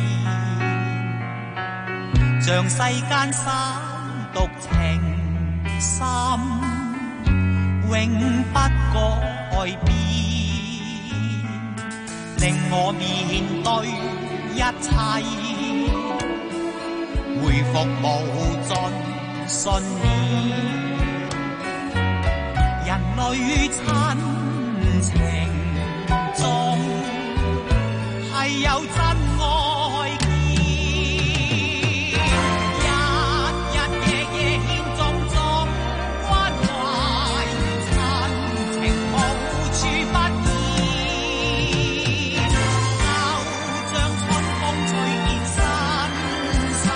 像世間三獨情深，永不改變，令我面對一切，回復無盡信念。人類親情中係有真愛見，日日夜夜獻種種關懷，親情無處不見，就像春風吹遍身心，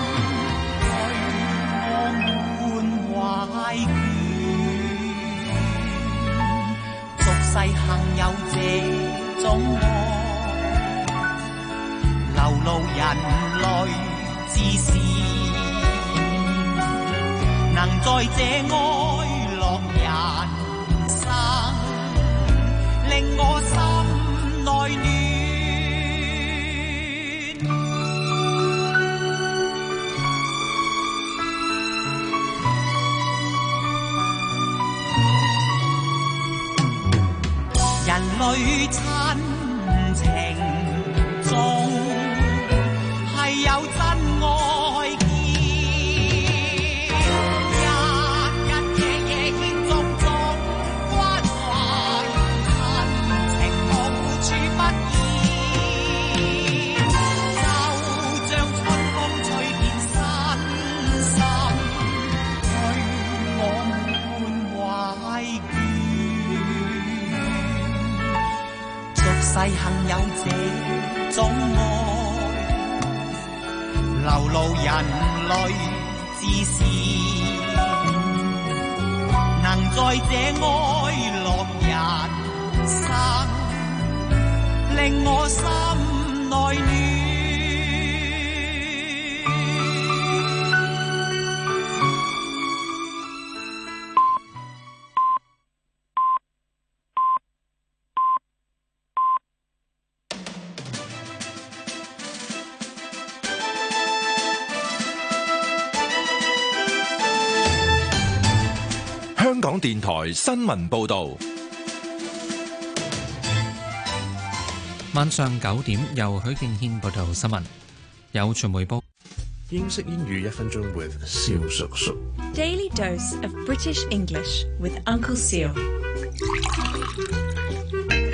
對我滿懷眷。世幸有這種愛，流露人類之善，能在這愛樂人生，令我心內暖。人類親情中係有真愛見，日日夜夜獻種種關懷，親情無處不見，就像春風吹遍身心，對我滿懷眷。世幸有這種愛，流露人類之善，能在這愛樂人生，令我心內暖。 香港電台新聞報導， 晚上九點由許敬軒報道新聞。有傳媒報英式英語一分鐘 with 蕭叔叔。 Daily dose of British English with Uncle Seal。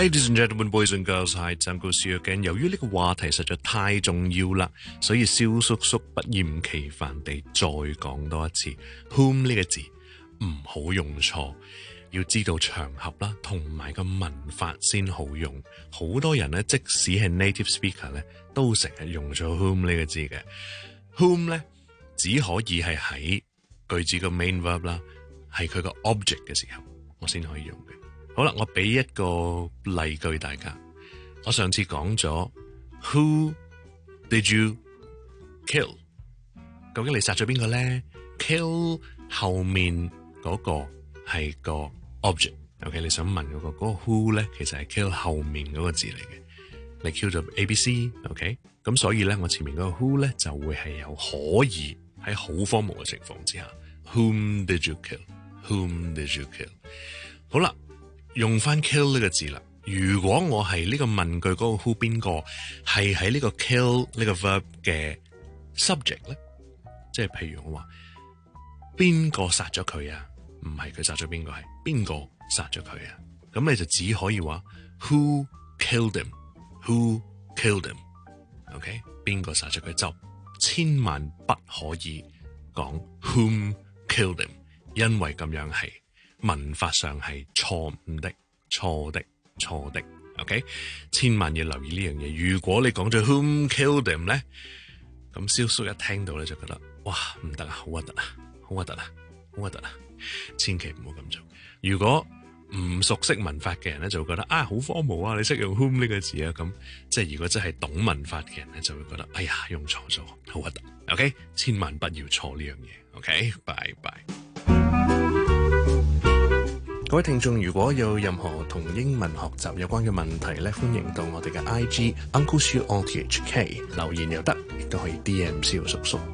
Ladies and gentlemen, boys and girls, hi， 湛告書again。由於呢個話題實在太重要啦，所以蕭叔叔不厭其煩地再講多一次 ，whom 呢個字唔好用錯，要知道場合啦，同埋個文法先好用。好多人咧，即使係 native speaker 咧，都成日用咗 whom 呢個字嘅。whom 咧只可以係喺句子個 main verb 啦，係佢個 object 嘅時候，我先可以用嘅。好啦，我俾一個例句大家。我上次講咗 Who did you kill？ 究竟你殺咗邊個咧 ？kill 後面嗰個係個 object。OK， 你想問嗰、嗰個嗰、嗰個 who 咧，其實係 kill 後面嗰個字嚟嘅。你 kill 咗 A B C，OK， 咁所以咧，我前面嗰個 who 咧就會係有可以喺好荒謬嘅情況之下 ，Whom did you kill？Whom did you kill？ 好啦。用翻 kill 呢個字啦。如果我係呢個問句嗰個 who 邊個係喺呢個 kill 呢個 verb 嘅 subject 咧，即係譬如我話邊個殺咗佢啊？唔係佢殺咗邊個，係邊個殺咗佢啊？咁你就只可以話 who killed him？Who killed him？OK， 邊個殺咗佢？就千萬不可以講 whom killed him， 因為咁樣係。文法上係錯誤的，錯的，錯的 ，OK， 千萬要留意呢樣嘢。如果你講咗 Whom killed him 咧，咁蕭叔一聽到咧就覺得哇唔得啊，好核突啊，好核突啊，好核突啊，千祈唔好咁做。如果唔熟悉文法嘅人咧，就會覺得啊好荒謬啊，你識用 Whom 呢個字啊，咁即係如果真係懂文法嘅人咧，就會覺得哎呀用錯咗，好核突。OK， 千萬不要錯呢樣嘢。OK， 拜拜。 各位聽眾，如果有任何同英文學習有關嘅問題咧，歡迎到我哋嘅 I G Uncle Siu O T H K 留言又得，亦都可以 D M 蕭叔叔。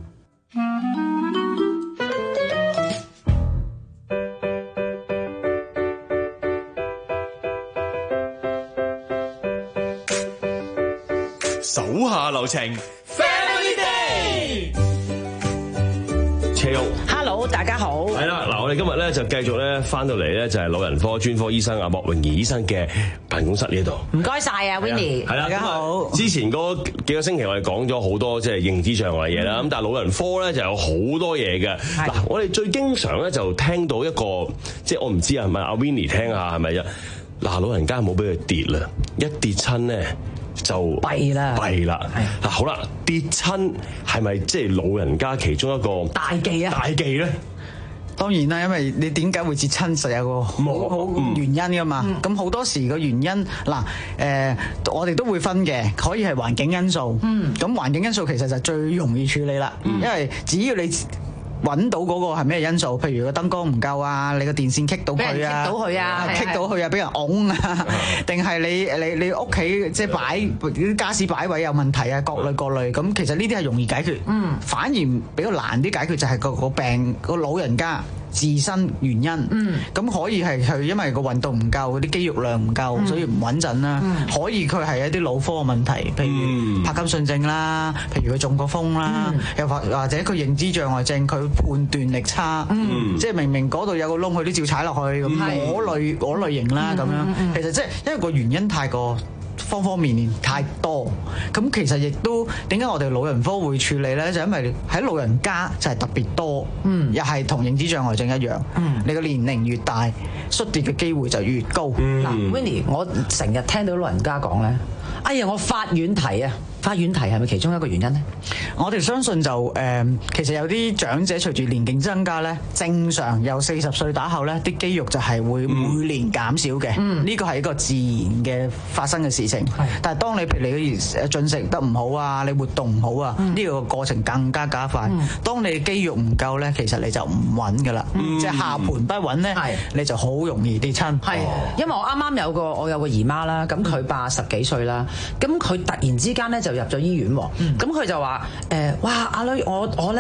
手下留情 ，Family Day。車玉 ，Hello， 大家好。 係啦，嗱，我哋今日咧就繼續咧翻到嚟咧，就係老人科專科醫生阿莫榮儀醫生嘅辦公室呢度。 唔該晒啊 ，Winnie。 係啦， 大家好。 之前嗰幾個星期我哋講咗好多即係認知障礙嘅嘢啦，咁、嗯、但係老人科咧就有好多嘢嘅。嗱，我哋最經常咧就聽到一個，即係我唔知啊，係咪阿 Winnie 聽下係咪啊？嗱，老人家唔好俾佢跌啦，一跌親咧。就弊啦， 弊啦。嗱，好啦，跌親係咪即係老人家其中一個大忌啊？ 大忌咧？ 當然啦，因為你點解會跌親，實有個好好原因噶嘛。咁好、嗯、多時個原因嗱，誒、呃，我哋都會分嘅，可以係環境因素。嗯，咁環境因素其實就最容易處理啦，嗯、因為只要你揾到嗰個係咩因素，譬如個燈光唔夠啊，你個電線棘到佢啊， 棘到佢啊， 棘到佢啊，俾人㧬啊，定係你你你屋企即係擺啲家私擺位有問題啊，各類各類，咁其實呢啲係容易解決。嗯，反而比較難啲解決就係個個病個老人家自身原因，咁、嗯、可以係佢因為個運動唔夠，嗰啲肌肉量唔夠，嗯、所以唔穩陣啦。嗯、可以佢係一啲腦科嘅問題，譬如柏金遜症啦，譬如佢中過風啦，嗯、又或或者佢認知障礙症，佢判斷力差，嗯、即係明明嗰度有個窿，佢都照踩落去咁，嗰、嗯、類嗰類型啦咁、嗯、樣。嗯、其實即係因為個原因太過方方面面太多，咁其實亦都點解我哋老人科會處理咧？就因為喺老人家就係特別多，嗯，又係同認知障礙症一樣，嗯，你個年齡越大，摔跌嘅機會就越高。嗱、 嗯、Winnie，我成日聽到老人家講咧，哎呀，我發軟蹄啊！發軟蹄係咪其中一個原因呢？ 我哋相信就誒、呃，其實有啲長者隨住年齡增加咧，正常由四十歲打後咧，啲肌肉就係會每年減少嘅。嗯，呢個係一個自然嘅發生嘅事情。係，但係當你譬如你誒進食得唔好啊，你活動唔好啊，呢、嗯、個過程更加加快。嗯、當你肌肉唔夠咧，其實你就唔穩噶啦，嗯、即係下盤不穩咧，嗯、你就好容易跌親。 係，因為我啱啱有個我有個姨媽啦，咁佢八十幾歲啦，咁佢突然之間咧就入咗醫院喎，咁佢、嗯、就話誒、呃，哇，阿女，我我咧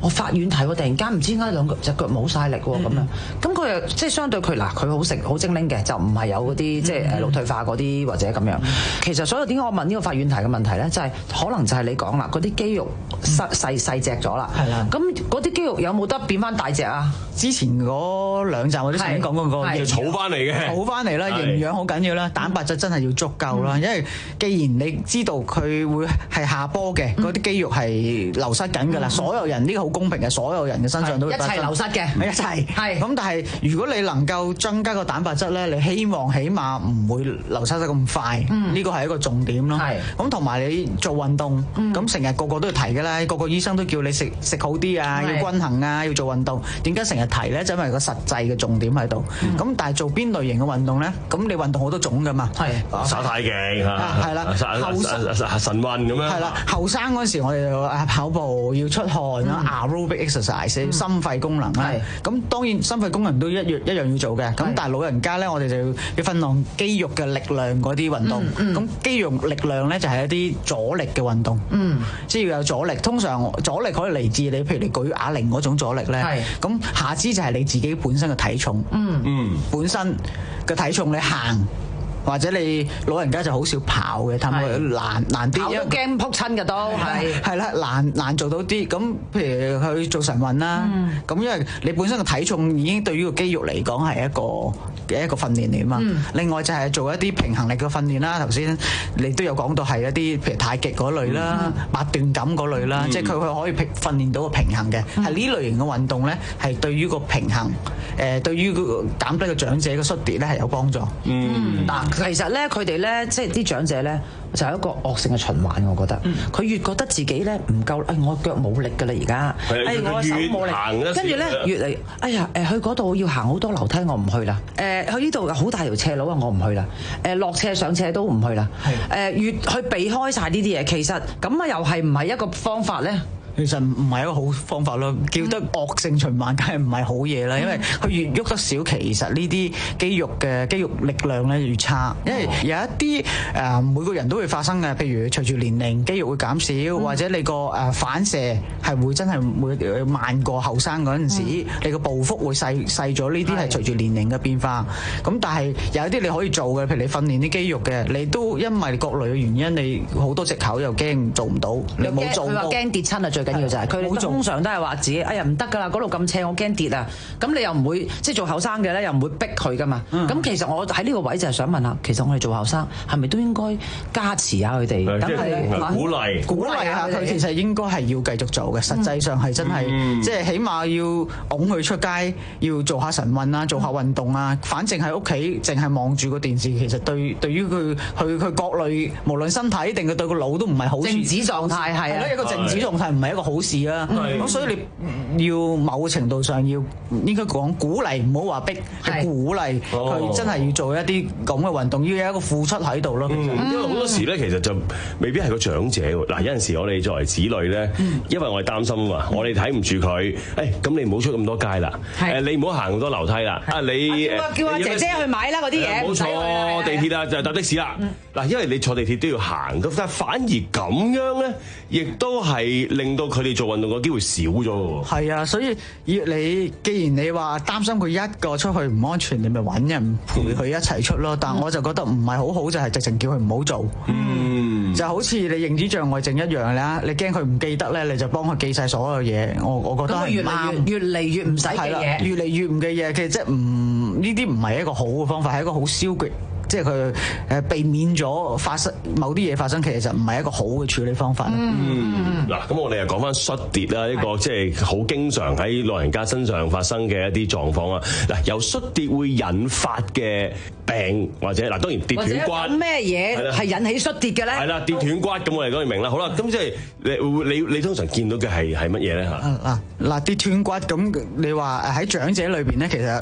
我發軟蹄喎，突然間唔知點解兩隻腳冇晒力喎咁樣。咁佢又即係相對佢嗱，佢好食好精靈嘅，就唔係有嗰啲即係誒腦退化嗰啲或者咁樣。其實所以點解我問呢個發軟蹄嘅問題咧，就係、是、可能就係你講啦，嗰啲肌肉細細細隻咗啦。係啦。咁嗰啲肌肉有冇得變翻大隻啊？ 之前嗰兩集我都曾經講過個要儲翻嚟嘅， 儲翻嚟啦，營養好緊要啦，蛋白質真係要足夠啦。因為既然你知道佢會係下波嘅，嗰啲肌肉係流失緊㗎啦。所有人呢個好公平嘅，所有人嘅身上都會一齊流失嘅， 一齊係。咁但係如果你能夠增加個蛋白質咧，你希望起碼唔會流失得咁快。呢個係一個重點咯。咁同埋你做運動，咁成日個個都要提㗎啦，個個醫生都叫你食食好啲啊，要均衡啊，要做運動。點解成日提咧？就因為個實際嘅重點喺度。咁、嗯、但係做邊類型嘅運動咧？咁你運動好多種㗎嘛？係耍太極嚇，係啦，晨運咁樣。係啦， 後生嗰陣時我哋誒跑步要出汗啦 ，aerobic exercise，心肺功能啦。咁當然心肺功能都一樣一樣要做嘅。咁但係老人家咧，我哋就要要訓練肌肉嘅力量嗰啲運動。咁、嗯嗯、肌肉力量咧就係一啲阻力嘅運動。嗯，即係要有阻力。通常阻力可以嚟自你，譬如你舉啞鈴嗰種阻力咧。係。咁下肢就係你自己本身嘅體重。嗯嗯。本身嘅體重你行。或者你老人家就好少跑嘅，氹佢難難啲， 跑都驚撲親嘅都係係啦，難難做到啲。咁譬如去做晨運啦，咁、嗯、因為你本身嘅體重已經對於個肌肉嚟講係一個嘅一個訓練嚟嘛。嗯、另外就係做一啲平衡力嘅訓練啦。頭先你都有講到係一啲譬如太極嗰類啦、嗯、八段錦嗰類啦，嗯、即係佢佢可以平訓練到個平衡嘅。係呢、嗯、類型嘅運動咧，係對於個平衡誒、呃，對於個減低個長者嘅摔跌咧係有幫助。 嗯，嗱、嗯。其實咧，佢哋咧，即係啲長者咧，就係一個惡性嘅循環。我覺得，佢、嗯、越覺得自己咧唔夠，哎，我腳冇力㗎啦，而家，哎，我手冇力，跟住咧越嚟，哎呀，誒，去嗰度要行好多樓梯，我唔去啦。誒、呃，去呢度好大條斜路啊，我唔去啦。誒、呃，落斜上斜都唔去啦。誒、呃，越去避開晒呢啲嘢，其實咁啊，又係唔係一個方法咧？ 其實唔係一個好方法咯，叫得惡性循環，梗係唔係好嘢啦。因為佢越喐得少，其實呢啲肌肉嘅肌肉力量咧越差。因為有一啲誒、呃、每個人都會發生嘅，譬如隨住年齡肌肉會減少，或者你個誒反射係會真係會慢過後生嗰陣時，嗯、你個步幅會細細咗。呢啲係隨住年齡嘅變化。咁但係有一啲你可以做嘅，譬如你訓練啲肌肉嘅，你都因為各類嘅原因，你好多藉口又驚做唔到，你冇做到。 佢話驚跌親啊！最緊要就係佢哋通常都係話自己，哎呀唔得㗎啦，嗰度咁斜，我驚跌啊！咁你又唔會即係做後生嘅咧，又唔會逼佢㗎嘛。咁、嗯、其實我喺呢個位就係想問下，其實我哋做後生係咪都應該加持下佢哋，等佢鼓勵鼓勵下佢。其實應該係要繼續做嘅，實際上係真係、嗯、即係起碼要擁佢出街，要做下晨運啊，做下運動啊。嗯、反正喺屋企淨係望住個電視，其實對對於佢佢佢各類無論身體定佢對個腦都唔係好處。 靜止狀態係啊， 一個靜止狀態唔係一個好事。啦，咁所以你要某程度上要應該講鼓勵，唔好話逼，係鼓勵佢真係要做一啲咁嘅運動，要有一個付出喺度咯。 因為好多時咧，其實就未必係個長者喎。嗱，有陣時我哋作為子女咧，因為我哋擔心啊嘛，我哋睇唔住佢，誒咁你唔好出咁多街啦，誒你唔好行咁多樓梯啦，啊你叫阿姐姐去買啦嗰啲嘢， 冇錯，地鐵啦就搭的士啦。嗱，因為你坐地鐵都要行，咁但係反而咁樣咧，亦都係令到佢哋做運動嘅機會少咗喎。 係啊，所以要你既然你話擔心佢一個出去唔安全，你咪揾人陪佢一齊出咯。嗯、但我就覺得唔係好好，就係、是、直情叫佢唔好做。嗯，就好似你認知障礙症一樣啦，你驚佢唔記得咧，你就幫佢記晒所有嘢。我我覺得係越嚟越越嚟越唔使記嘢， 越嚟越唔記嘢。其實即係唔呢啲唔係一個好嘅方法，係一個好消極。即係佢誒避免咗發生某啲嘢發生，其實唔係一個好嘅處理方法。 嗯，嗱、嗯，咁我哋又講翻摔跌啦，呢個即係好經常喺老人家身上發生嘅一啲狀況啊。嗱，由摔跌會引發嘅病或者嗱，當然跌斷骨咩嘢係引起摔跌嘅咧？ 係啦，跌斷骨咁我哋當然明啦。好啦，咁即係你你你通常見到嘅係係乜嘢咧嚇？ 嗱嗱跌斷骨咁，你話喺長者裏邊咧，其實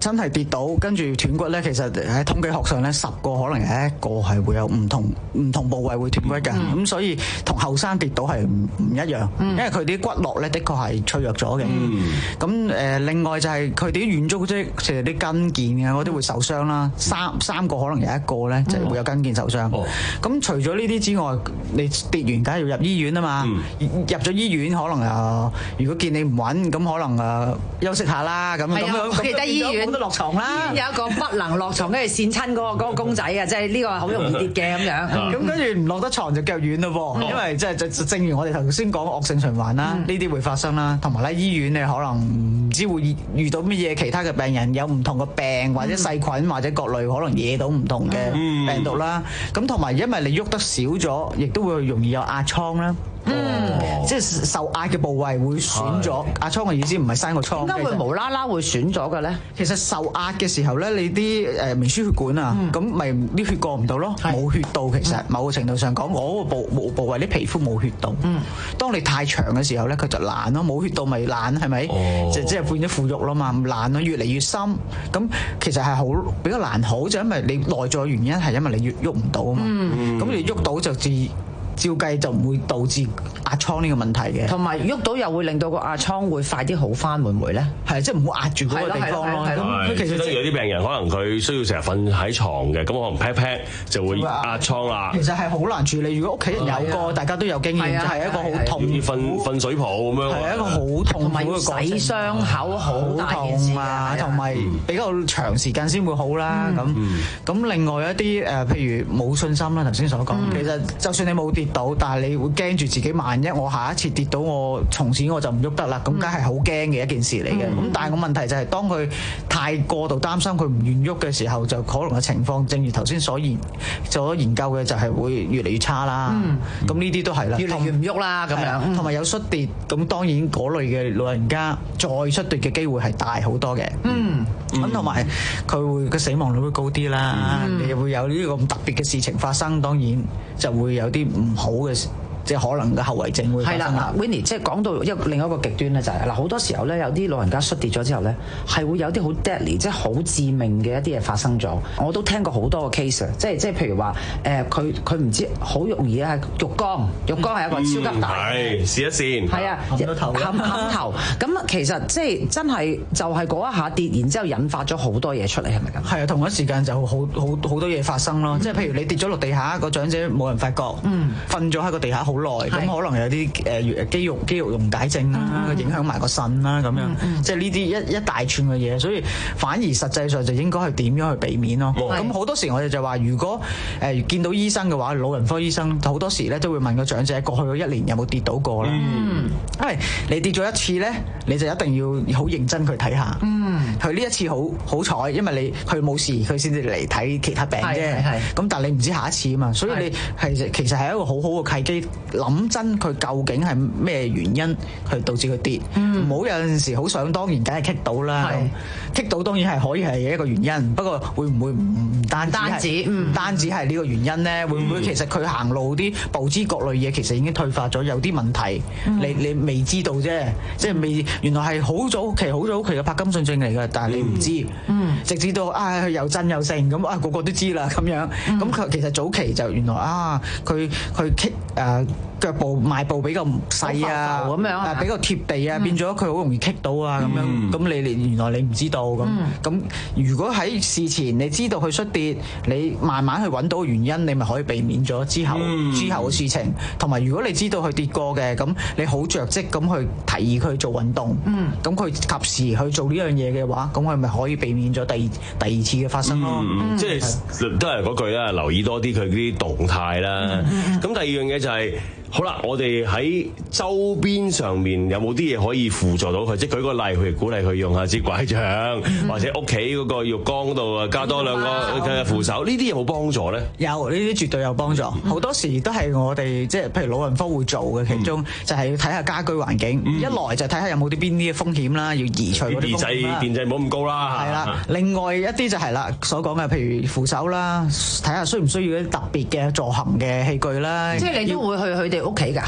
真係跌倒跟住斷骨咧，其實喺統計學上咧，十個可能有一個係會有唔同唔同部位會斷骨嘅。咁、嗯、所以同後生跌倒係唔唔一樣，嗯、因為佢啲骨骼咧的確係脆弱咗嘅。咁誒、嗯，另外就係佢哋啲軟組織，其實啲筋腱啊嗰啲會受傷啦。三三個可能有一個咧就會有筋腱受傷。咁、嗯、除咗呢啲之外，你跌完梗係要入醫院啊嘛。嗯、入咗醫院可能誒，如果見你唔穩，咁可能誒休息下啦。咁咁樣記得醫院冇得落床啦。 有一個不能落床，跟住跣親嗰個嗰個公仔啊，即係呢個好容易跌嘅咁樣。 咁跟住唔落得床就腳軟咯噃，因為即係就正如我哋頭先講惡性循環啦，呢啲會發生啦。同埋咧，醫院你可能唔知會遇到乜嘢其他嘅病人，有唔同嘅病或者細菌或者各類可能惹到唔同嘅病毒啦。咁同埋因為你喐得少咗，亦都會容易有壓瘡啦。嗯，即係受壓嘅部位會損咗。壓瘡嘅意思唔係生個瘡。 點解會無啦啦會損咗嘅咧？ 其實受壓嘅時候咧，你啲誒微輸血管啊，咁咪啲血過唔到咯，冇血道。其實某個程度上講，我個部部位啲皮膚冇血道。嗯，當你太長嘅時候咧，佢就爛咯，冇血道咪爛係咪？就即係變咗腐肉啦嘛，爛咯，越嚟越深。咁其實係好比較難好，就因為你內在原因係因為你越喐唔到啊嘛。咁你喐到就自照計就唔會導致壓瘡呢個問題嘅， 同埋喐到又會令到個壓瘡會快啲好翻，會唔會咧？ 係即係唔好壓住嗰個地方咯。 咁其實都有啲病人可能佢需要成日瞓喺床嘅，咁可能 pat pat 就會壓瘡啦。 其實係好難處理。如果屋企人有個，大家都有經驗，就係一個好痛， 要瞓瞓水泡咁樣。 係一個好痛， 同埋要洗傷口好痛啊，同埋比較長時間先會好啦。咁咁另外一啲誒，譬如冇信心啦，頭先所講，其實就算你冇跌到，但係你會驚住自己，萬一我下一次跌到，我從此我就唔喐得啦，咁梗係好驚嘅一件事嚟嘅。咁、嗯、但係個問題就係、是，當佢太過度擔心佢唔願喐嘅時候，就可能嘅情況，正如頭先所研所研究嘅，就係會越嚟越差啦。咁呢啲都係啦， 越嚟越唔喐啦咁樣。 同埋有摔跌，咁當然嗰類嘅老人家再摔跌嘅機會係大好多嘅。嗯，咁同埋佢會個死亡率會高啲啦。嗯、你會有呢個咁特別嘅事情發生，當然就會有啲唔好嘅。即係可能嘅後遺症會發生。係啦 ，Winnie 即係講到一另一個極端咧，就係嗱好多時候咧，有啲老人家摔跌咗之後咧，係會有啲好 deadly 即係好致命嘅一啲嘢發生咗。我都聽過好多個 case 即係即係譬如話誒，佢佢唔知好容易啊，浴缸，浴缸係一個超級大， 係、嗯、試一試， 係啊， 冚到頭， 冚冚頭。咁其實即係真係就係嗰一下跌，然之後引發咗好多嘢出嚟，係咪咁？ 係啊，同一時間就好好好多嘢發生咯。即係、嗯、譬如你跌咗落地下，個長者冇人發覺，瞓咗喺個地下好耐，咁可能有啲誒肌肉肌肉溶解症啦，嗯、影響埋個腎啦咁樣，嗯、即係呢啲一一大串嘅嘢，所以反而實際上就應該係點樣去避免咯。咁好、嗯、多時我哋就話，如果誒、呃、見到醫生嘅話，老人科醫生好多時咧都會問個長者過去嗰一年有冇跌倒過啦。嗯、因為你跌咗一次咧，你就一定要好認真去睇下。佢呢、嗯、一次好好彩，因為你佢冇事，佢先至嚟睇其他病啫。咁但係你唔知下一次啊嘛，所以你係其實係一個好好嘅契機，諗真佢究竟係咩原因去導致佢跌？唔好、嗯、有陣時好想當然，梗係棘到啦。棘到當然係可以係一個原因，不過會唔會唔單止係唔單止係呢個原因咧？會唔會其實佢行路啲步姿各類嘢其實已經退化咗，有啲問題，嗯、你你未知道啫，即係未原來係好早期好早期嘅帕金遜症嚟嘅，但係你唔知，嗯、直至到啊佢又震又盛咁啊個個都知啦咁樣，咁佢、嗯、其實早期就原來啊佢佢棘誒。腳步邁步比較細啊，咁樣啊，比較貼地啊，變咗佢好容易棘到啊，咁樣，咁你你原來你唔知道咁，咁如果喺事前你知道佢摔跌，你慢慢去揾到原因，你咪可以避免咗之後之後嘅事情。同埋如果你知道佢跌過嘅，咁你好着跡咁去提議佢做運動，咁佢及時去做呢樣嘢嘅話，咁佢咪可以避免咗第二第二次嘅發生咯。 即係都係嗰句啦，留意多啲佢啲動態啦。咁第二樣嘢就係。好啦，我哋喺周邊上面有冇啲嘢可以輔助到佢？即係舉個例，譬如鼓勵佢用下支拐杖，嗯、或者屋企嗰個浴缸度啊加多兩個嘅扶手，呢啲有冇幫助咧？ 有，呢啲絕對有幫助。好、嗯、多時都係我哋即係譬如老人科會做嘅，其中就係要睇下家居環境。嗯、一來就睇下有冇啲邊啲嘅風險啦，要移除嗰啲風險啦。 電掣唔好咁高啦。 係啦，另外一啲就係啦，所講嘅譬如扶手啦，睇下需唔需要啲特別嘅助行嘅器具啦。 即係你都會去佢哋屋企㗎？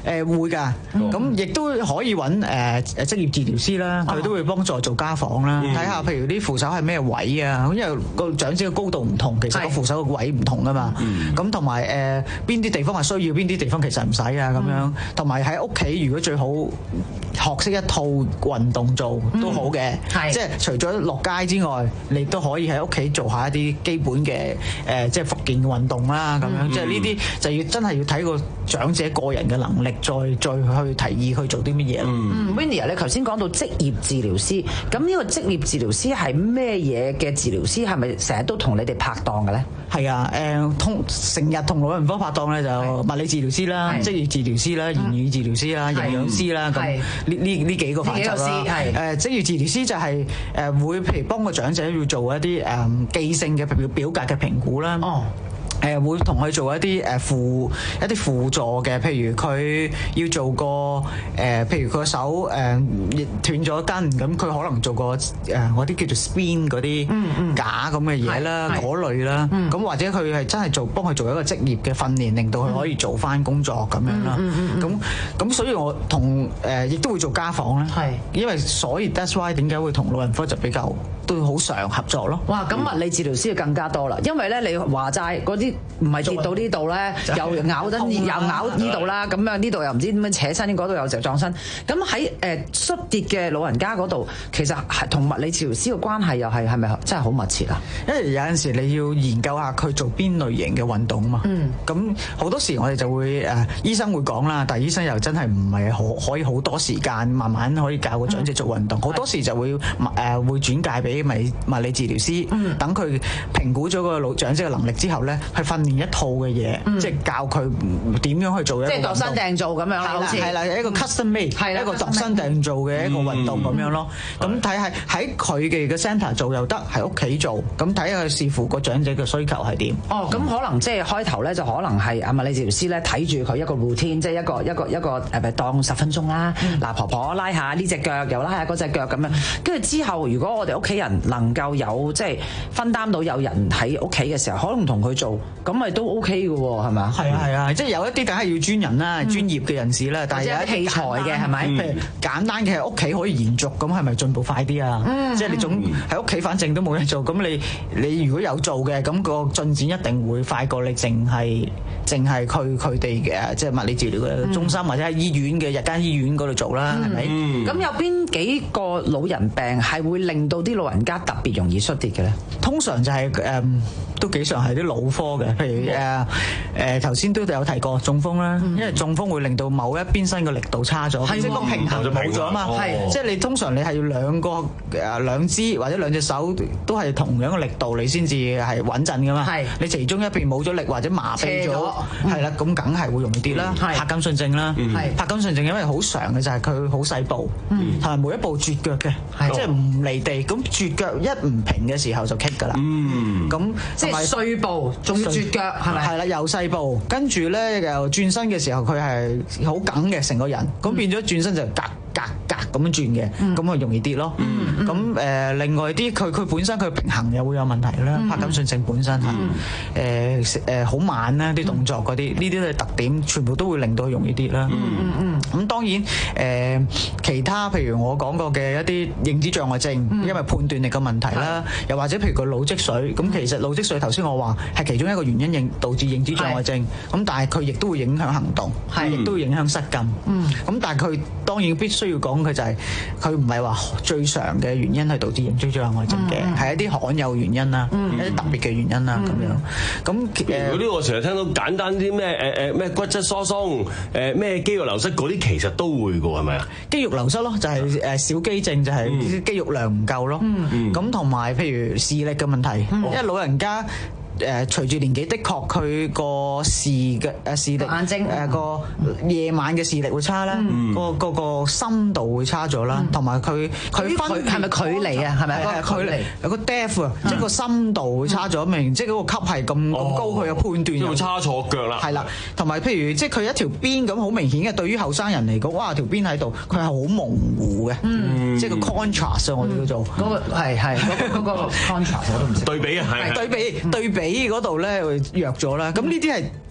誒會㗎，咁亦都可以揾誒誒職業治療師啦，佢都會幫助做家訪啦，睇下譬如啲扶手係咩位啊，因為個長者嘅高度唔同，其實個扶手嘅位唔同㗎嘛，咁同埋誒邊啲地方係需要，邊啲地方其實唔使啊咁樣，同埋喺屋企如果最好學識一套運動做都好嘅，即係除咗落街之外，你都可以喺屋企做下一啲基本嘅誒即係復健嘅運動啦咁樣，即係呢啲就要真係要睇個長者個人嘅能力，再再去提議去做啲乜嘢。 嗯 Winnie 你頭先講到職業治療師，咁呢個職業治療師係咩嘢嘅治療師？係咪成日都同你哋拍檔嘅咧？ 係啊，誒通成日同老人科拍檔咧，就物理治療師啦、職業治療師啦、言語治療師啦、營養師啦，咁呢呢呢幾個範疇啦。誒職業治療師就係誒會譬如幫個長者要做一啲誒記性嘅表表格嘅評估啦。哦。誒會同佢做一啲誒輔一啲輔助嘅，譬如佢要做個誒、呃，譬如佢個手誒、呃、斷咗筋，咁佢可能做個誒嗰啲叫做 spin 嗰啲架咁嘅嘢啦，嗰類啦，咁、嗯、或者佢係真係做幫佢做一個職業嘅訓練，令到佢可以做翻工作咁樣啦。咁咁所以我同誒亦都會做家訪啦，因為所以 that's why 點解會同老人科就比較都好常合作咯。 哇！咁物理治療師就更加多啦，因為咧你話齋嗰啲。唔係跌到呢度咧，又咬得又咬呢度啦，咁樣呢度又唔知點樣扯親，嗰度又就撞身。咁喺誒摔跌嘅老人家嗰度，其實係同物理治療師嘅關係又係係咪真係好密切啊？ 因為有陣時你要研究下佢做邊類型嘅運動啊嘛。嗯。咁好多時我哋就會誒醫生會講啦，但係醫生又真係唔係可可以好多時間慢慢可以教個長者做運動。好、嗯、多時就會誒會轉介俾咪物理治療師，等佢評估咗個老長者嘅能力之後咧，去訓練一套嘅嘢，嗯、即係教佢點樣去做一個運動， 即係度身訂做咁樣啦，好似係啦，一個 custom made，、嗯、一個度身訂做嘅一個運動咁樣咯。咁睇下喺佢嘅嘅 centre 做又得，喺屋企做，咁睇下視乎個長者嘅需求係點。 哦，咁可能即係開頭咧，就可能係啊物理治療師咧睇住佢一個 routine， 即係一個一個一個誒咪當十分鐘啦。嗱、嗯，婆婆拉下呢隻腳，又拉下嗰隻腳咁樣。跟住之後，如果我哋屋企人能夠有即係分擔到有人喺屋企嘅時候，可能同佢做，咁咪都 OK 嘅喎，係咪啊？係啊係啊，即係有一啲梗係要專人啦、嗯、專業嘅人士啦，但係有一器材嘅係咪？ 譬如簡單嘅屋企可以延續，咁係咪進步快啲啊？嗯、即係你總喺屋企反正都冇嘢做，咁你你如果有做嘅，咁、個進展一定會快過你淨係淨係去佢哋嘅即係物理治療嘅中心、嗯、或者喺醫院嘅日間醫院嗰度做啦，係咪？ 咁有邊幾個老人病係會令到啲老人家特別容易摔跌嘅咧？ 通常就係、是、誒、嗯、都幾常係啲腦科嘅，譬如誒誒頭先都有提過中風啦，因為中風會令到某一邊身嘅力度差咗，即係個平衡就冇咗啊嘛。係即係你通常你係要兩個誒兩支或者兩隻手都係同樣嘅力度，你先至係穩陣噶嘛。係你其中一邊冇咗力或者麻痹咗，係啦，咁梗係會容易跌啦。帕金遜症啦，帕金遜症因為好常嘅就係佢好細步，同埋每一步絕腳嘅，即係唔離地。咁絕腳一唔平嘅時候就棘㗎啦。咁即係碎步，仲要絕腳係咪？ 係啦，又細步，跟住咧又轉身嘅時候佢係好梗嘅成個人，咁變咗轉身就格格格咁樣轉嘅，咁啊、嗯、容易跌咯。咁誒、呃、另外啲佢佢本身佢平衡又會有問題啦。帕金遜症本身嚇誒誒好慢啦，啲動作嗰啲呢啲嘅特點，全部都會令到佢容易跌啦。咁、嗯嗯嗯、當然誒、呃、其他譬如我講過嘅一啲認知障礙症，嗯、因為判斷力嘅問題啦，嗯、又或者譬如佢腦積水，咁、嗯、其實腦積水頭先我話係其中一個原因，認導致認知障礙症。咁是但係佢亦都會影響行動，亦是都會影響失禁。咁、嗯、但係佢當然必須要講佢就係佢唔係話最常嘅原因係導致認知障礙症嘅，係、嗯、一啲罕有原因啦，嗯、一啲特別嘅原因啦咁、嗯、樣。咁誒， 嗰啲我成日聽到簡單啲咩誒誒咩骨質疏鬆，誒咩肌肉流失嗰啲，其實都會㗎，係咪啊？ 肌肉流失咯，就係誒小肌症，就係肌肉量唔夠咯。咁同埋譬如視力嘅問題，嗯、因為老人家。誒隨住年紀，的確佢個視嘅誒視力眼睛誒個夜晚嘅視力會差啦，個個個深度會差咗啦，同埋佢佢分係咪距離啊？係咪係距離有個 depth 啊，即係個深度會差咗，明即係嗰個級係咁咁高，佢嘅判斷又差錯腳啦。 係啦，同埋譬如即係佢一條邊咁好明顯嘅，對於後生人嚟講，哇條邊喺度，佢係好模糊嘅，即係個 contrast 我哋叫做嗰個係係嗰個 contrast 我都唔識對比啊，係對比對比。嗰度咧會弱咗啦，咁呢啲係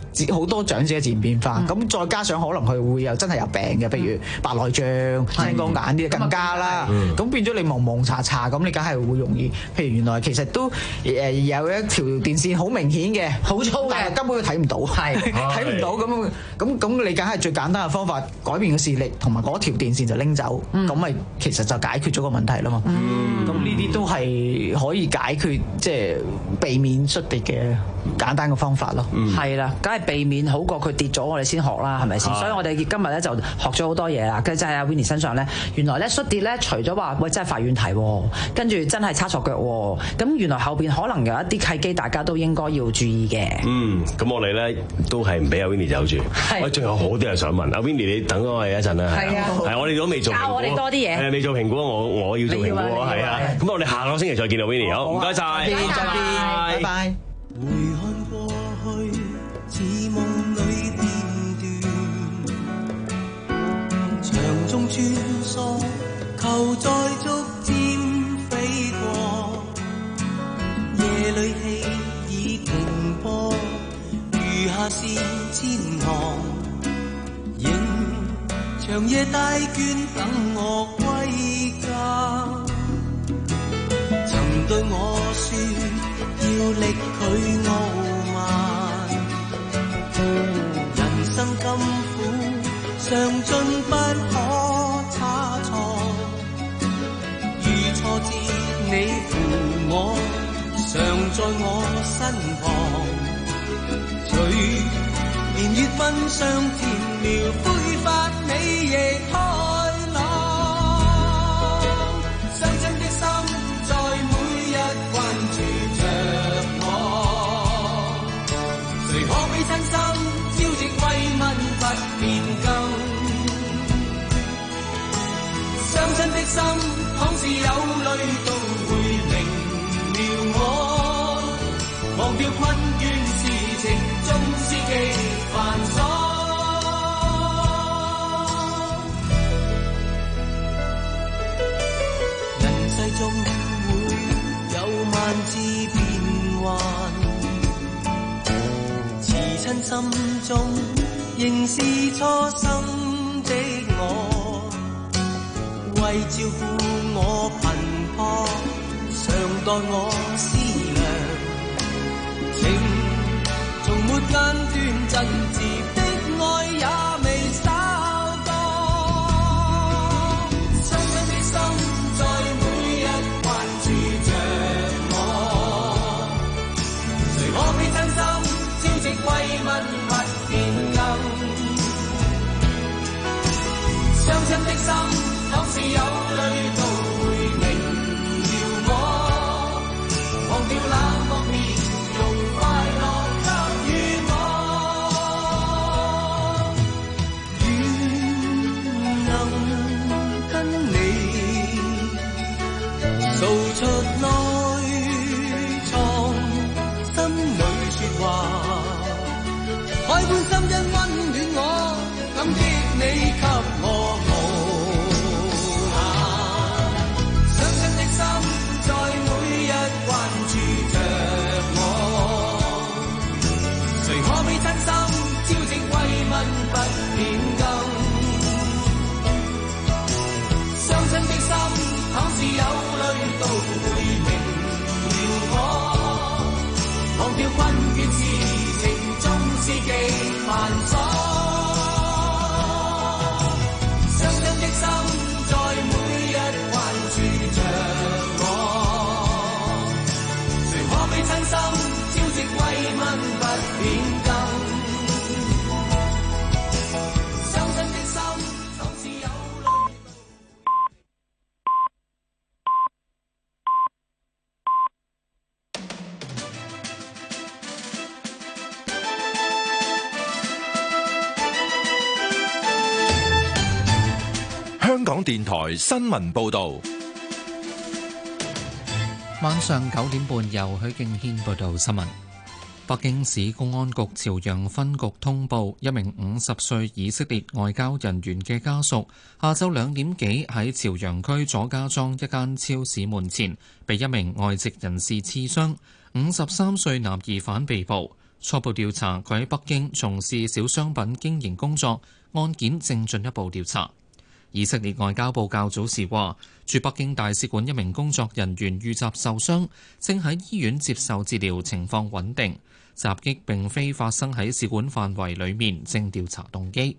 自好多長者嘅自然變化，咁、嗯、再加上可能佢會有真係有病嘅，譬如白內障、青光眼啲更加啦。咁、嗯、變咗你蒙蒙查查咁，你梗係會容易。譬如原來其實都誒有一條電線好明顯嘅，好粗嘅，根本佢睇唔到，係睇唔到咁咁咁，你梗係最簡單嘅方法改變個視力，同埋嗰條電線就拎走，咁咪、嗯、其實就解決咗個問題啦嘛。咁呢啲都係可以解決，即係避免摔跌嘅簡單嘅方法咯。 係啦、嗯，梗係避免好過佢跌咗，我哋先學啦，係咪先？所以我哋今日咧就學咗好多嘢啦。跟住就係阿 Winnie 身上咧，原來咧摔跌咧，除咗話喂真係發軟蹄，跟住真係差錯腳，咁原來後邊可能有一啲契機，大家都應該要注意嘅。 嗯，咁我哋咧都係唔俾阿 Winnie 走住。我仲有好多嘢想問阿 Winnie，你等我哋一陣啦。係啊，係我哋都未做評估。教我哋多啲嘢。係啊，未做評估，我我要做評估啊，係啊。咁我哋下個星期再見到 Winnie，好，唔該晒，再見， 拜拜。 回看過去，似夢裏片段，場中穿梭，球在逐漸飛過，夜裏戲已停播，餘下是千行，仍長夜帶倦等我歸家。曾對我說要力拒傲慢，人生甘苦嘗盡不可差錯，如挫折你扶我，常在我身旁，隨年月奔上甜苗灰發你亦開朗，傷親的心在每日關注着我，誰可比親心朝夕慰問不變更，傷親的心倘是有淚都會明了我，忘掉困倦事情縱是極繁瑣，人世中會有萬次變幻，慈親心中仍是初心的我，為照顧我頻撲，常待我思量，情從沒間斷，真摯的愛也未稍多，傷心的心在每日關注着我，誰可比真心朝夕慰問不變更，傷心的心倘是有淚都會明了我，忘掉冷漠面容快樂給予我，願能跟你訴出內藏心裏說話，海般心因溫暖我，感激你給我無限，傷心的心在每日關注着我，誰可比真心朝夕慰問不變更，傷心的心倘是有淚都會明了我，忘掉困倦事情縱是極繁瑣，傷心的心在每日關注着我，誰可比真心朝夕慰問不變更，傷心的心倘是有淚。 香港電台新聞報導， 晚上九點半由許敬軒報道新聞。北京市公安局朝陽分局通報，一名五十歲以色列外交人員嘅家屬，下晝兩點幾喺朝陽區左家莊一間超市門前，被一名外籍人士刺傷，五十三歲男疑犯被捕。 初步調查佢喺北京從事小商品經營工作，案件正進一步調查。以色列外交部較早時話，駐北京大使館一名工作人員遇襲受傷，正喺醫院接受治療，情況穩定。襲擊並非發生喺使館範圍裡面，正調查動機。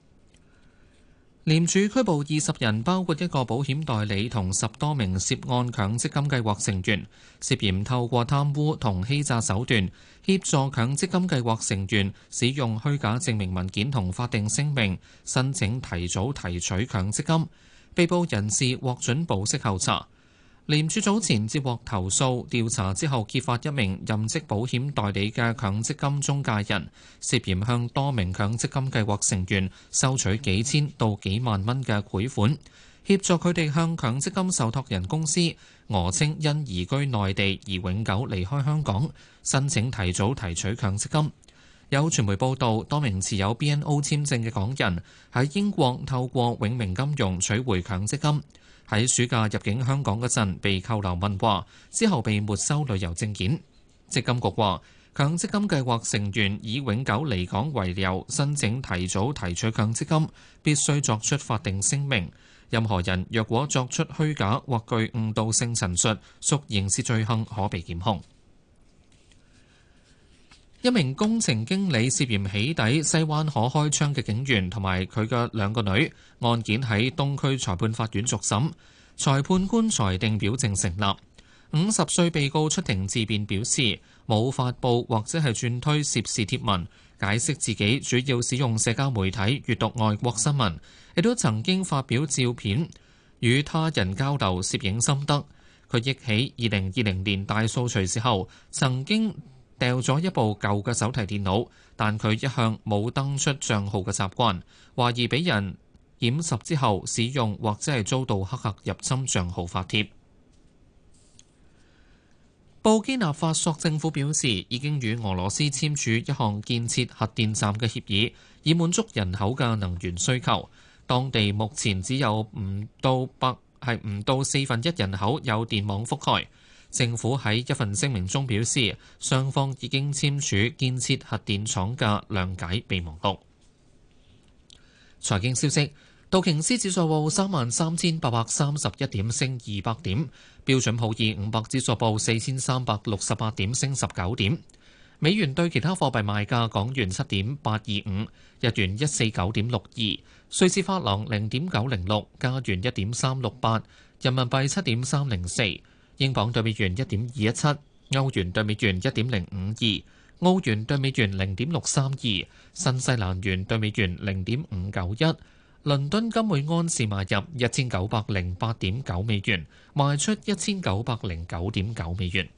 廉署拘捕二十人，包括一個保險代理同十多名涉案強積金計劃成員，涉嫌透過貪污同欺詐手段協助強積金計劃成員使用虛假證明文件同法定聲明申請提早提取強積金。被捕人士獲准保釋候查。廉署早前接獲投訴，調查之後揭發一名任職保險代理嘅強積金中介人涉嫌向多名強積金計劃成員收取幾千到幾萬蚊嘅賄款，協助佢哋向強積金受託人公司訛稱因移居內地而永久離開香港，申請提早提取強積金。有傳媒報道，多名持有 B N O 簽證嘅港人喺英國透過永明金融取回強積金。喺暑假入境香港嗰陣被扣留問話，之後被沒收旅遊證件。積金局話，強積金計劃成員以永久離港為由申請提早提取強積金，必須作出法定聲明。任何人若果作出虛假或具誤導性陳述，屬刑事罪行，可被檢控。一名工程經理涉嫌起底西灣河開槍嘅警員同埋佢嘅兩個女，案件喺東區裁判法院續審，裁判官裁定表證成立。五十歲被告出庭自辯表示，冇發布或者係轉推涉事貼文，解釋自己主要使用社交媒體閱讀外國新聞，亦都曾經發表照片與他人交流攝影心得。佢憶起二零二零年大掃除時候曾經掉咗一部舊嘅手提電腦，但佢一向冇登出帳號嘅習慣，懷疑俾人檢拾之後使用或者係遭到黑客入侵帳號發帖。布基納法索政府表示，已經與俄羅斯簽署一項建設核電站嘅協議，以滿足人口嘅能源需求。當地目前只有唔到百係唔到四分一人口有電網覆蓋。政府喺一份聲明中表示，雙方已經簽署建設核電廠嘅諒解備忘錄。財經消息，道瓊斯指數報三萬三千八百三十一點，升二百點；標準普爾五百指數報四千三百六十八點，升十九點。美元對其他貨幣賣價：港元七點八二五，日元一四九點六二，瑞士法郎零點九零六，加元一點三六八，人民幣七點三零四。英鎊對美元一點二一七，歐元對美元一點零五二，澳元對美元零點六三二，新西蘭元對美元零點五九一。倫敦金每安士買入一千九百零八點九美元，賣出一千九百零九點九美元。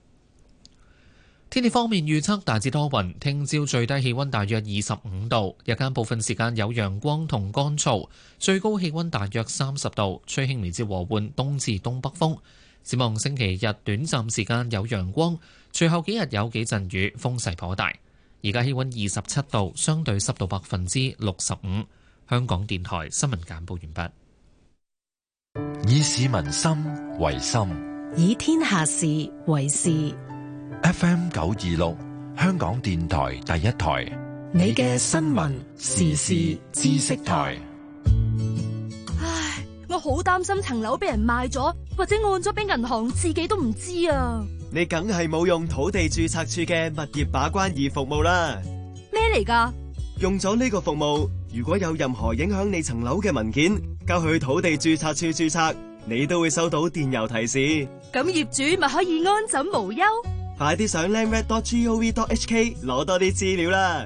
天氣方面預測大致多雲，聽朝最低氣溫大約二十五度，日間部分時間有陽光同乾燥，最高氣溫大約三十度，吹輕微至和緩東至東北風。展望星期日短暫時間有陽光，隨後幾日有幾陣雨，風勢頗大。而家氣溫二十七度，相對濕度百分之六十五。香港電台新聞簡報完畢。以市民心為心， 以天下事為事。 F M 九二六，香港電台第一台， 你嘅新聞時事知識台。 我好擔心層樓俾人賣咗，或者按咗俾銀行，自己都唔知啊！ 你梗係冇用土地註冊處嘅物業把關易服務啦。 咩嚟㗎？ 用咗呢個服務，如果有任何影響你層樓嘅文件，交去土地註冊處註冊，你都會收到電郵提示。 咁業主咪可以安枕無憂？ 快啲上 landreg dot gov dot h k 攞多啲資料啦！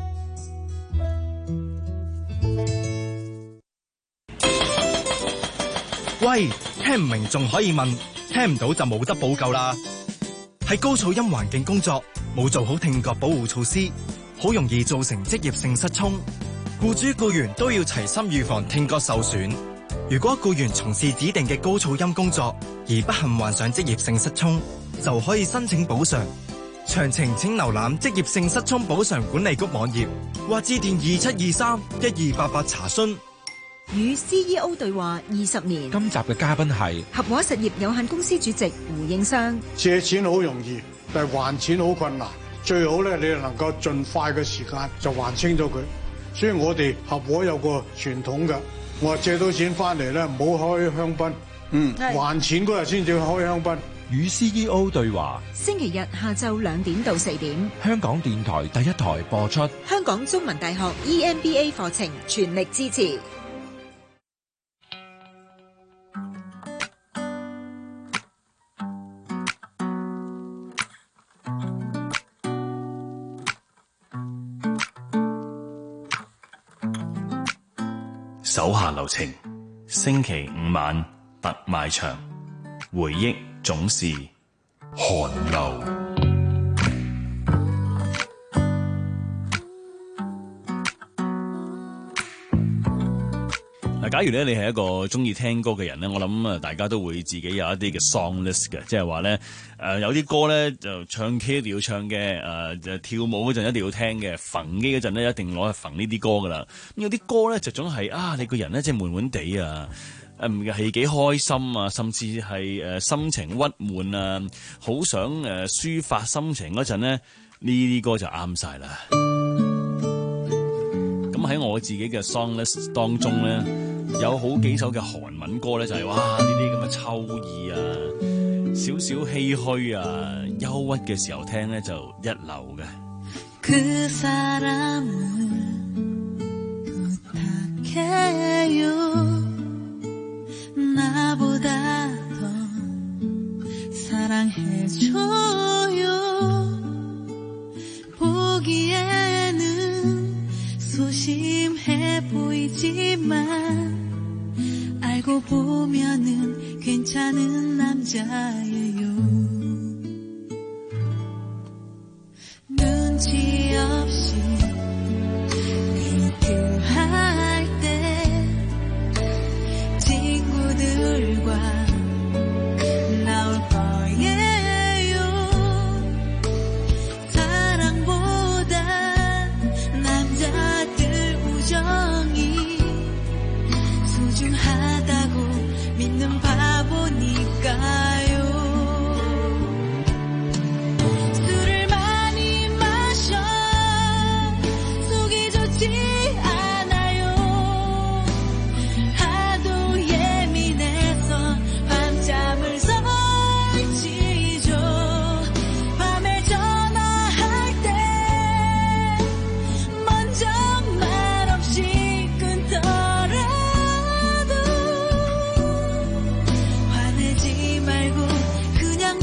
喂，聽唔明仲可以問，聽唔到就冇得補救啦。喺高噪音環境工作，冇做好聽覺保護措施，好容易造成職業性失聰。僱主僱員都要齊心預防聽覺受損。如果僱員從事指定嘅高噪音工作而不幸患上職業性失聰，就可以申請補償。詳情請瀏覽職業性失聰補償管理局網頁，或致電二七二三一二八八查詢。 與 C E O 對話二十年。 今集嘅嘉賓係合和實業有限公司主席胡應湘。 借錢好容易，但係還錢好困難。 最好咧，你能夠盡快嘅時間就還清咗佢。所以我哋合和有個傳統嘅，我話借到錢翻嚟咧，唔好開香檳，嗯，還錢嗰日先至開香檳。 與 C E O 對話， 星期日下晝兩點到四點， 香港電台第一台播出。 香港中文大學 E M B A 課程全力支持。 手下留情，星期五晚特賣場，回憶總是寒流。嗱，假如咧你係一個中意聽歌嘅人咧，我諗啊，大家都會自己有一啲嘅 song list 嘅，即係話咧，誒有啲歌咧就唱 K 一定要唱嘅，誒就跳舞嗰陣一定要聽嘅，揈機嗰陣咧一定攞去揈呢啲歌噶啦。咁有啲歌咧就總係啊，你個人咧即係悶悶地啊，誒唔係幾開心啊，甚至係誒心情鬱悶啊，好想誒抒發心情嗰陣咧，呢啲歌就啱晒啦。咁喺我自己嘅 song list 當中咧，有好幾首嘅韓文歌咧，就係、是、哇呢啲咁嘅秋意啊，少少唏噓啊，憂鬱嘅時候聽咧就一流嘅。그 사람을 부탁해요 나보다 더 사랑해줘요 보기에는 소심해 보이지만 알고 보면은 괜찮은 남자예요 눈치 없이 얘기할 때 친구들과 나올 거예요 사랑보다 남자들 우정이 소중하다고 믿는 바보니까요 술을 많이 마셔 속이 좋지 않아요 하도 예민해서 밤잠을 설치죠 밤에 전화할 때 먼저 말없이 끊더라도 화내지 말고 그냥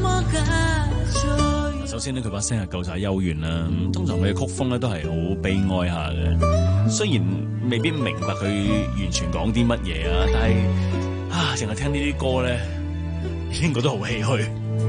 넘어가줘요。 首先呢，佢把聲係夠晒幽怨啦。通常佢嘅曲風咧都係好悲哀下嘅，雖然未必明白佢完全講啲乜嘢啊，但係啊，淨係聽呢啲歌咧，已經覺得好唏噓。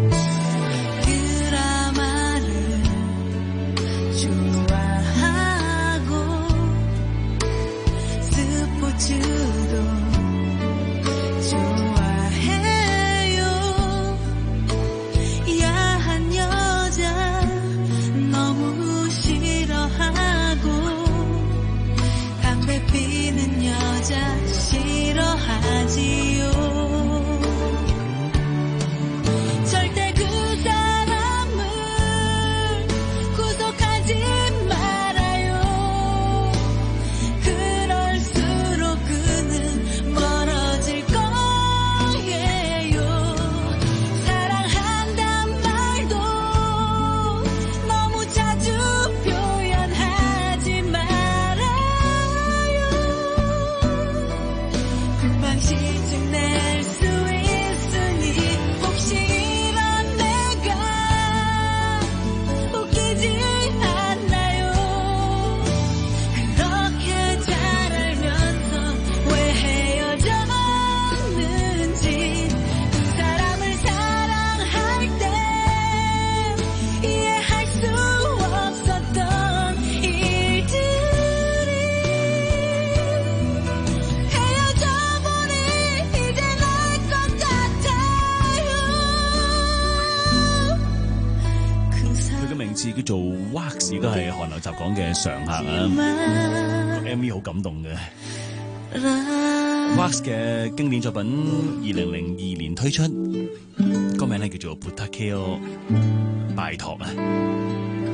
叫做 Wax 都係韓流集講嘅常客啊，個 M V 好感動嘅。Wax 嘅經典作品二零零二年推出，歌名咧叫做 Butakeo 拜託啊。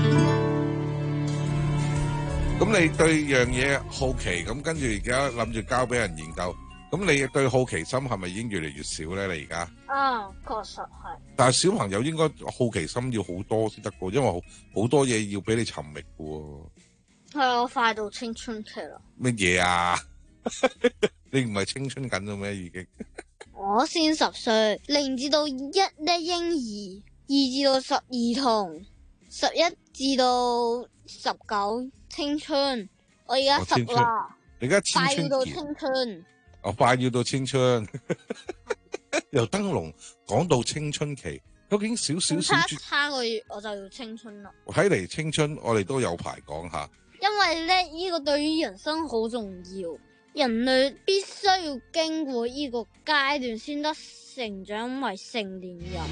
咁你對樣嘢好奇，咁跟住而家諗住交俾人研究，咁你對好奇心係咪已經越嚟越少咧？你而家？ 啊，確實係。 但係小朋友應該好奇心要好多先得㗎，因為好好多嘢要俾你尋覓㗎喎。 係我快到青春期啦。 乜嘢啊？你唔係青春緊咗咩？已經？ 我先十歲，零至到一咧嬰兒，二至到十兒童，十一至到十九青春。我而家十啦， 你而家青春期快要到青春。 我快要到青春，由燈籠講到青春期，究竟少少少差差個月我就要青春啦。 睇嚟青春我哋都有排講下， 因為咧呢個對於人生好重要，人類必須要經過呢個階段先得成長為成年人。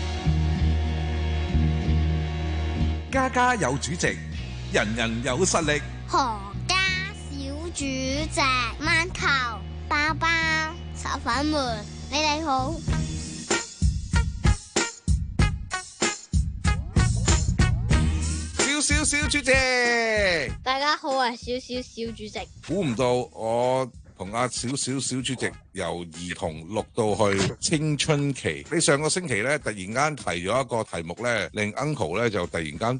家家有主席，人人有實力。 何家小主席，饅頭、包包、炒粉們，你哋好。 小小小主席， 大家好，我係小小小主席。 估唔到我同阿小小小主席由兒童錄到去青春期。你上個星期咧突然間提咗一個題目咧，令 Uncle 咧就突然間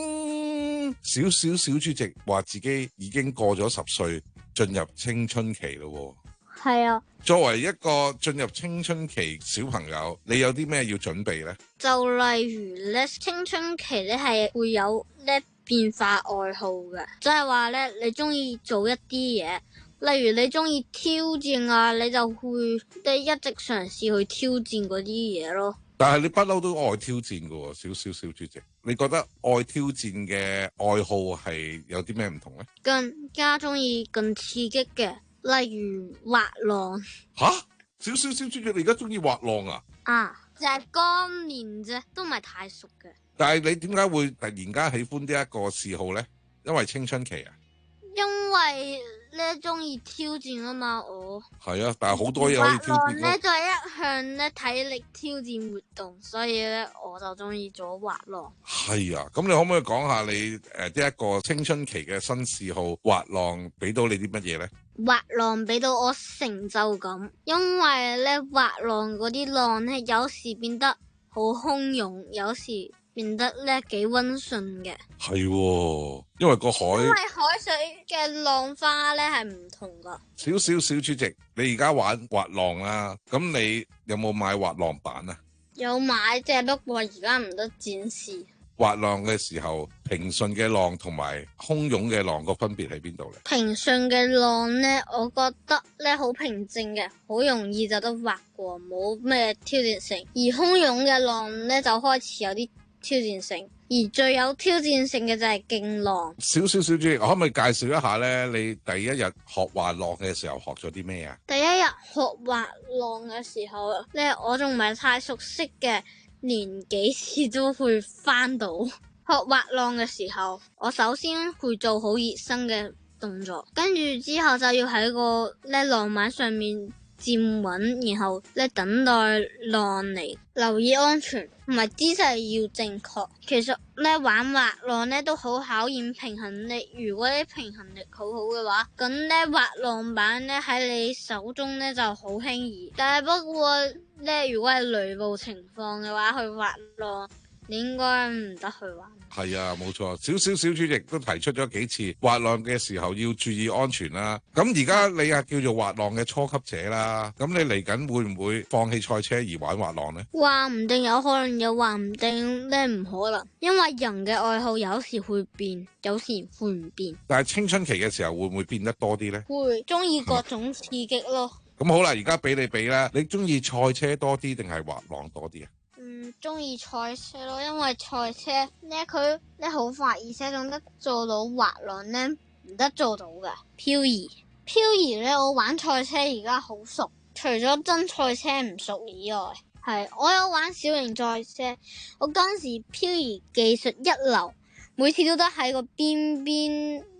bling， 小小小主席話自己已經過咗十歲，進入青春期咯。 係啊。 作為一個進入青春期小朋友，你有啲咩要準備呢？ 就例如咧，青春期咧係會有咧變化愛好嘅，即係話咧你中意做一啲嘢，例如你中意挑戰啊，你就會你一直嘗試去挑戰嗰啲嘢咯。 但係你不嬲都愛挑戰㗎，小小小主席，你覺得愛挑戰嘅愛好係有啲咩唔同呢？ 更加中意更刺激嘅。例如滑浪。 吓，小小小主席，你而家中意滑浪啊？ 啊，就係剛練啫，都唔係太熟嘅。 但係你點解會突然間喜歡呢一個嗜好咧？因為青春期啊？ 因為咧中意挑戰啊嘛，我係啊，但係好多嘢可以挑戰。滑浪咧就係一項咧體力挑戰活動，所以咧我就中意咗滑浪。 係啊，咁你可唔可以講下你誒呢一個青春期嘅新嗜好滑浪俾到你啲乜嘢咧？ 滑浪俾到我成就感，因為咧滑浪嗰啲浪咧有時變得好洶湧，有時變得咧幾溫順嘅。係、 哦，因為個海因為海水嘅浪花咧係唔同噶。 小小小主席，你而家玩滑浪啦，咁你有冇買滑浪板啊？ 有買啫，不過而家唔得展示。 滑浪嘅時候，平順嘅浪同埋洶湧嘅浪個分別喺邊度咧？ 平順嘅浪咧，我覺得咧好平靜嘅，好容易就得滑過，冇咩挑戰性。而洶湧嘅浪咧就開始有啲挑戰性，而最有挑戰性嘅就係勁浪。 小小小主席，我可唔可以介紹一下咧？你第一日學滑浪嘅時候學咗啲咩啊？ 第一日學滑浪嘅時候咧，我仲唔係太熟悉嘅。連幾次都會翻到。學滑浪嘅時候，我首先會做好熱身嘅動作，跟住之後就要喺個咧浪板上面站穩，然後咧等待浪嚟，留意安全，同埋姿勢要正確。其實咧玩滑浪咧都好考驗平衡力，如果你平衡力好好嘅話，咁咧滑浪板咧喺你手中咧就好輕易。但係不過咧，如果係雷暴情況嘅話，去滑浪你應該唔得去玩。 係啊，冇錯，小小小主席都提出咗幾次滑浪嘅時候要注意安全啦。咁而家你係叫做滑浪嘅初級者啦，咁你嚟緊會唔會放棄賽車而玩滑浪呢？ 話唔定有可能，又話唔定咧唔可能，因為人嘅愛好有時會變，有時會唔變。 但係青春期嘅時候會唔會變得多啲呢？ 會，中意各種刺激咯。 咁好啦，而家俾你比啦，你中意賽車多啲定係滑浪多啲啊？ 嗯，中意賽車咯，因為賽車咧佢咧好快，而且仲得做到滑浪咧唔得做到嘅。漂移，漂移咧我玩賽車而家好熟，除咗真賽車唔熟以外，係我有玩小型賽車，我當時漂移技術一流，每次都得喺個邊邊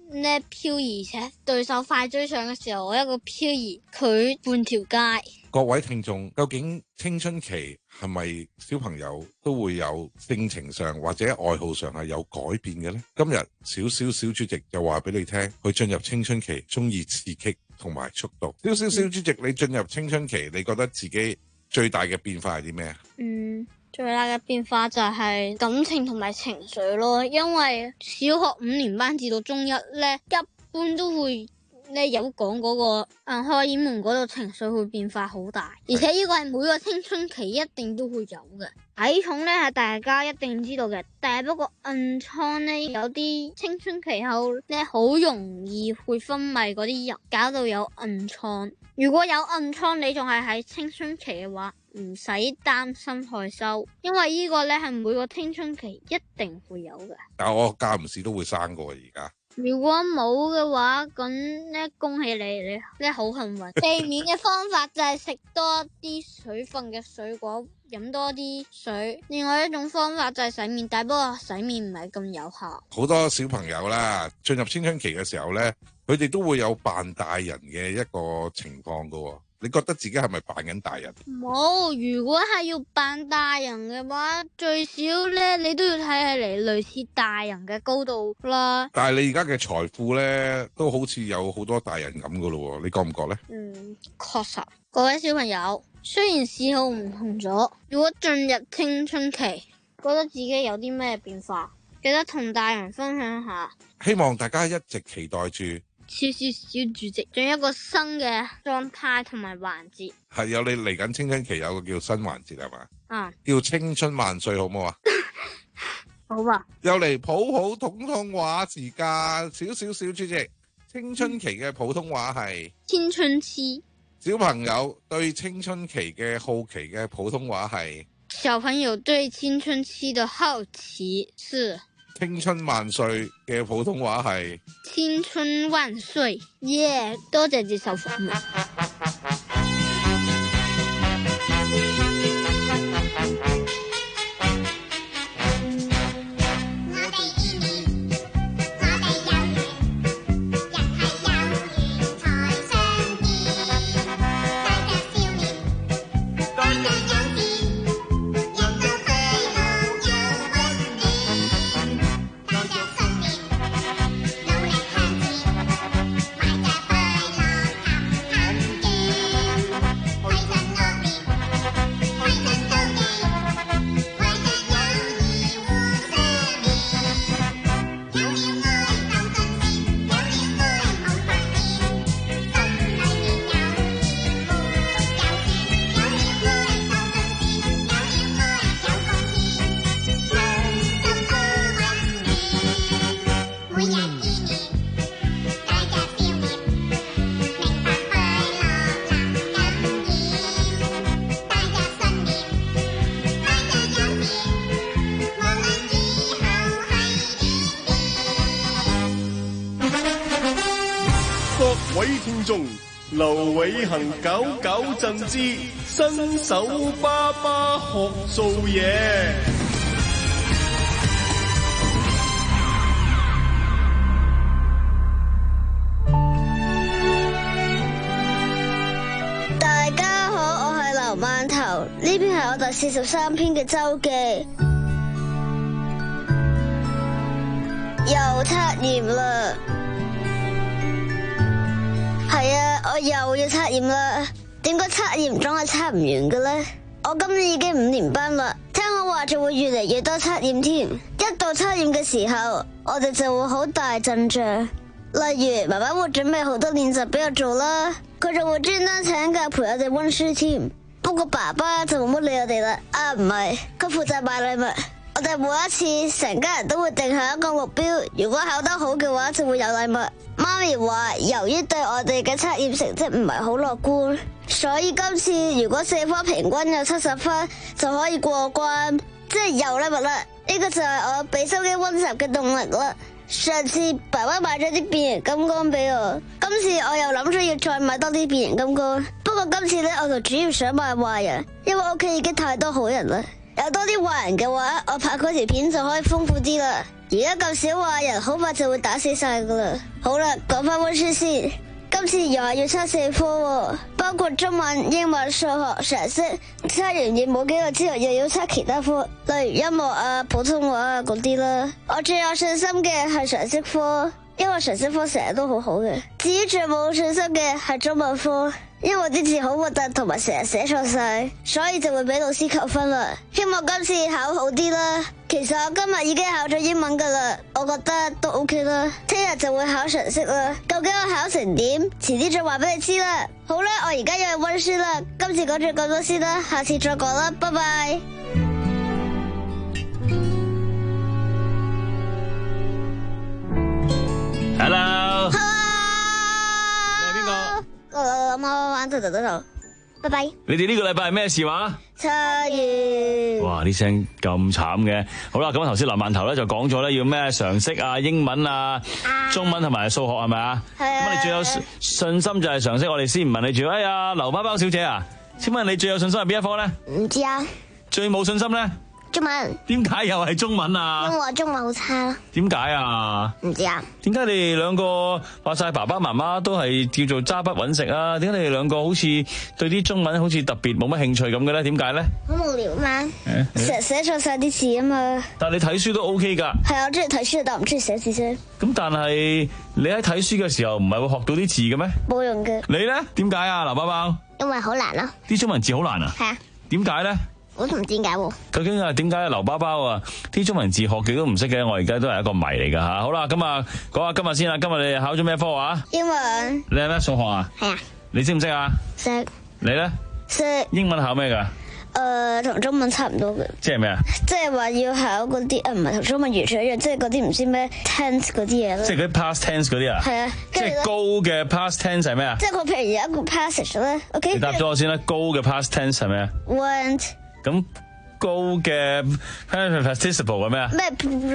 咧漂移，且對手快追上嘅時候，我一個漂移佢半條街。 各位聽眾，究竟青春期係咪小朋友都會有性情上或者愛好上係有改變嘅呢？今日少少小主席就話俾你聽，佢進入青春期中意刺激同埋速度。少少小主席，你進入青春期，你覺得自己最大嘅變化係啲咩啊？ 嗯，最大嘅變化就係感情同埋情緒咯，因為小學五年班至到中一咧，一般都會咧有講嗰個誒荷爾蒙嗰度情緒會變化好大，而且呢個係每個青春期一定都會有嘅。體重咧係大家一定知道嘅，但係不過暗瘡咧有啲青春期後咧好容易會分泌嗰啲油，搞到有暗瘡。如果有暗瘡，你仲係喺青春期嘅話，唔使擔心害羞，因為呢個咧係每個青春期一定會有嘅。 但係我間唔時都會生過而家。 如果冇嘅話，咁咧恭喜你，你咧好幸運。避免嘅方法就係食多啲水分嘅水果，飲多啲水。另外一種方法就係洗面，但不過洗面唔係咁有效。 好多小朋友啦，進入青春期嘅時候咧，佢哋都會有扮大人嘅一個情況噶喎。你覺得自己係咪扮緊大人？ 冇，如果係要扮大人嘅話，最少咧你都要睇起嚟類似大人嘅高度啦。 但係你而家嘅財富咧，都好似有好多大人咁噶咯喎，你覺唔覺咧？ 嗯，確實。各位小朋友，雖然嗜好唔同咗，如果進入青春期，覺得自己有啲咩變化，記得同大人分享下。 希望大家一直期待住少少小主席，仲有一個新嘅狀態同埋環節。 係有你嚟緊青春期有個叫新環節係嘛？ 啊， 叫青春萬歲好唔好啊？ 好啊！ 又嚟普普通通話時間，少少小主席，青春期嘅普通話係青春期。 小朋友對青春期嘅好奇嘅普通話係小朋友對青春期的好奇是青春萬歲嘅普通話係青春萬歲，耶、yeah！ 多謝接受服務。 劉偉恒搞搞震之新手爸爸學做嘢。 大家好，我係劉饅頭，呢篇係我第四十三篇嘅周記。又測驗啦。係啊，我又要測驗啦。點解測驗總係測唔完嘅呢？我今年已經五年班啦，聽講話就會越嚟越多測驗添。一到測驗嘅時候，我哋就會好大陣仗。例如，媽媽會準備好多練習俾我做啦，佢就會專登請假陪我哋溫書添。不過爸爸就冇乜理我哋啦。啊，唔係，佢負責買禮物。我哋每一次成家人都會定下一個目標，如果考得好嘅話就會有禮物。媽咪話由於對我哋嘅測驗成績唔係好樂觀，所以今次如果四科平均有七十分就可以過關，即係有禮物啦。呢個就係我俾心機溫習嘅動力啦。上次爸爸買咗啲變形金剛俾我，今次我又諗住要再買多啲變形金剛。不過今次呢，我就主要想買壞人，因為屋企已經太多好人啦。 有多啲壞人嘅話，我拍嗰條片就可以豐富啲啦。而家咁少壞人，好快就會打死晒噶啦。好啦，講翻溫書先。今次又係要測四科喎，包括中文、英文、數學、常識。測完嘢冇幾個之後，又要測其他科，例如音樂啊、普通話啊嗰啲啦。我最有信心嘅係常識科，因為常識科成日都好好嘅。至於最冇信心嘅係中文科，因為啲字好核突，同埋成日寫錯晒，所以就會俾老師扣分啦。希望今次考好啲啦。其實我今日已經考咗英文噶啦，我覺得都 OK 啦。聽日就會考常識啦。究竟我考成點？遲啲再話俾你知啦。好啦，我而家要去溫書啦。今次講咗咁多先啦，下次再講啦，拜拜。 Hello。 你係邊個？我諗我玩度度度度。拜拜。 你哋呢個禮拜係咩事話？ 七月。 哇！啲聲咁慘嘅。好啦，咁頭先林饅頭咧就講咗咧，要咩常識啊、英文啊、中文同埋數學係咪啊？係啊。咁你最有信心就係常識，我哋先唔問你住。哎呀，劉包包小姐啊，請問你最有信心係邊一科咧？ 唔知啊。 最冇信心咧？ 中文。 點解又係中文啊？ 因為我中文好差。 點解啊？ 唔知啊。點解你哋兩個話晒爸爸媽媽都係叫做揸筆揾食啊？點解你哋兩個好似對啲中文好似特別冇乜興趣咁嘅咧？點解咧？ 好無聊嘛，成日寫錯晒啲字啊嘛。 但係你睇書都 OK 㗎。 係啊，我中意睇書，但我唔中意寫字啫。 咁但係你喺睇書嘅時候唔係會學到啲字嘅咩？ 冇用嘅。 你咧？點解啊，劉包包？ 因為好難咯。啲中文字好難啊？ 係啊。 點解咧？ 我都唔知點解喎。究竟啊點解劉包包啊啲中文字學極都唔識嘅？我而家都係一個謎嚟㗎嚇。好啦，咁啊講下今日先啦。今日你考咗咩科啊？ 英文。 你係咩數學啊？ 係啊。 你識唔識啊？ 識。 你咧？ 識。 英文考咩㗎？ 誒，同中文差唔多嘅。 即係咩啊？ 即係話要考嗰啲誒，唔係同中文完全一樣，即係嗰啲唔知咩 tense 嗰啲嘢咯。 即係嗰啲 past tense 嗰啲啊？ 係啊。 即係高嘅 past tense 係咩啊？ 即係佢譬如有一個 passage 咧 ，OK。 你答咗我先啦，高嘅 past tense 係咩啊 ？Went。 咁高嘅 present participle 係咩啊？ 咩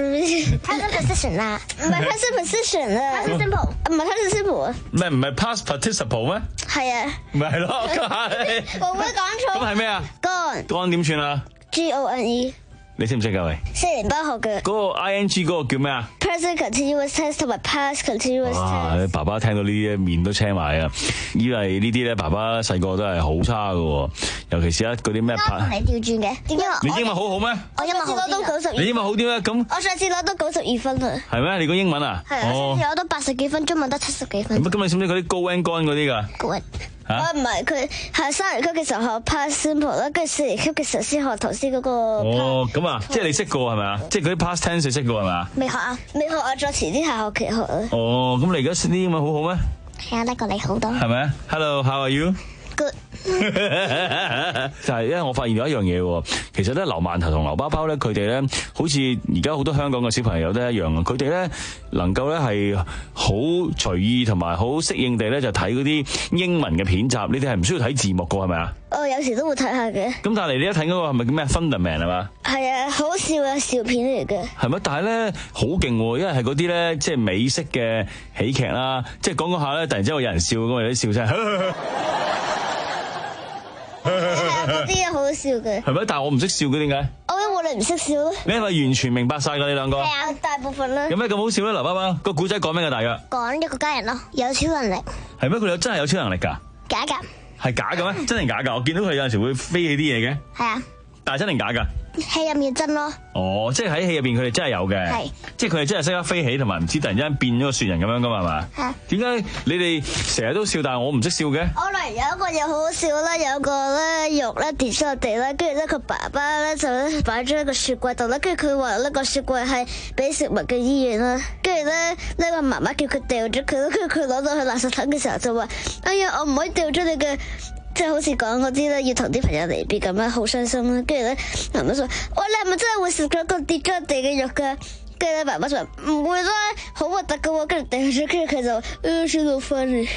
present position 啊？唔係 present position 啊 ，present simple，唔係 present simple 啊？ 咩唔係 past participle 咩？ 係啊。 咪係咯， 我會講錯。 咁係咩啊 ？Gone。Gone 點算啊 ？G O N E。 你識唔識㗎喂？ 四年班學嘅。 嗰個 I N G 嗰個叫咩啊 ？Present continuous tense 同埋 past continuous tense。 哇！爸爸聽到呢啲面都青埋啊！以為呢啲咧，爸爸細個都係好差㗎，尤其是一嗰啲咩拍。 你調轉嘅，點解？ 你英文好好咩？ 我英文好攞到九十二。 你英文好啲咩？咁我上次攞到九十二分啊。 係咩？你個英文啊？ 係啊，上次攞到八十幾分，中文得七十幾分。 咁你識唔識嗰啲 go and gone 嗰啲㗎？ Go and。我唔係，佢係三年級嘅時候學 past simple 啦，跟住四年級嘅時候先學頭先嗰個。 哦，咁啊，即係你識過係咪啊？即係嗰啲 past tense 你識過係咪啊？ 未學啊，未學啊，再遲啲下學期學啊。 哦，咁你而家識啲英文好好咩？ 係啊，叻過你好多。 係咪啊 ？Hello，how are you？ Good。 就係因為我發現咗一樣嘢喎，其實咧劉饅頭同劉包包咧，佢哋咧好似而家好多香港嘅小朋友都一樣啊，佢哋咧能夠咧係好隨意同埋好適應地咧就睇嗰啲英文嘅片集，你哋係唔需要睇字幕㗎係咪啊？ 我有時都會睇下嘅。咁但係你而家睇嗰個係咪叫咩 Thunderman 係嘛？ 係啊，好笑嘅笑片嚟嘅。 係咪？但係咧好勁喎，因為係嗰啲咧即係美式嘅喜劇啦，即係講講下咧，突然之間有人笑咁，我哋啲笑聲。 嗰啲嘢好笑嘅。 係咪？但係我唔識笑嘅，點解？ 我因為你唔識笑咯。 你係咪完全明白晒㗎？你兩個？ 係啊，大部分啦。 有咩咁好笑咧？劉包包個古仔講咩㗎？大約講一個家人咯，有超能力。 係咩？佢有真係有超能力㗎？ 假㗎。 係假嘅咩？真定假㗎？我見到佢有陣時會飛起啲嘢嘅。 係啊。但係真定假㗎？ 戲入面真咯。 哦，即係喺戲入邊佢哋真係有嘅。係。即係佢哋真係識得飛起，同埋唔知突然之間變咗個雪人咁樣㗎嘛？係嘛？係。點解你哋成日都笑，但係我唔識笑嘅？ 可能有一個嘢好好笑啦，有個咧肉咧跌咗落地啦，跟住咧佢爸爸咧就咧擺咗喺個雪櫃度啦，跟住佢話呢個雪櫃係俾食物嘅醫院啦，跟住咧呢個媽媽叫佢掉咗佢啦，跟住佢攞到去垃圾桶嘅時候就話：哎呀，我唔可以掉咗你嘅。即係好似講嗰啲咧，要同啲朋友離別咁樣，好傷心啦。跟住咧，媽媽就話：哇，你係咪真係會食咗個跌咗地嘅肉㗎？跟住咧，爸爸就話：唔會啦，好核突㗎喎。跟住掉咗，跟住佢就呃笑到翻嚟。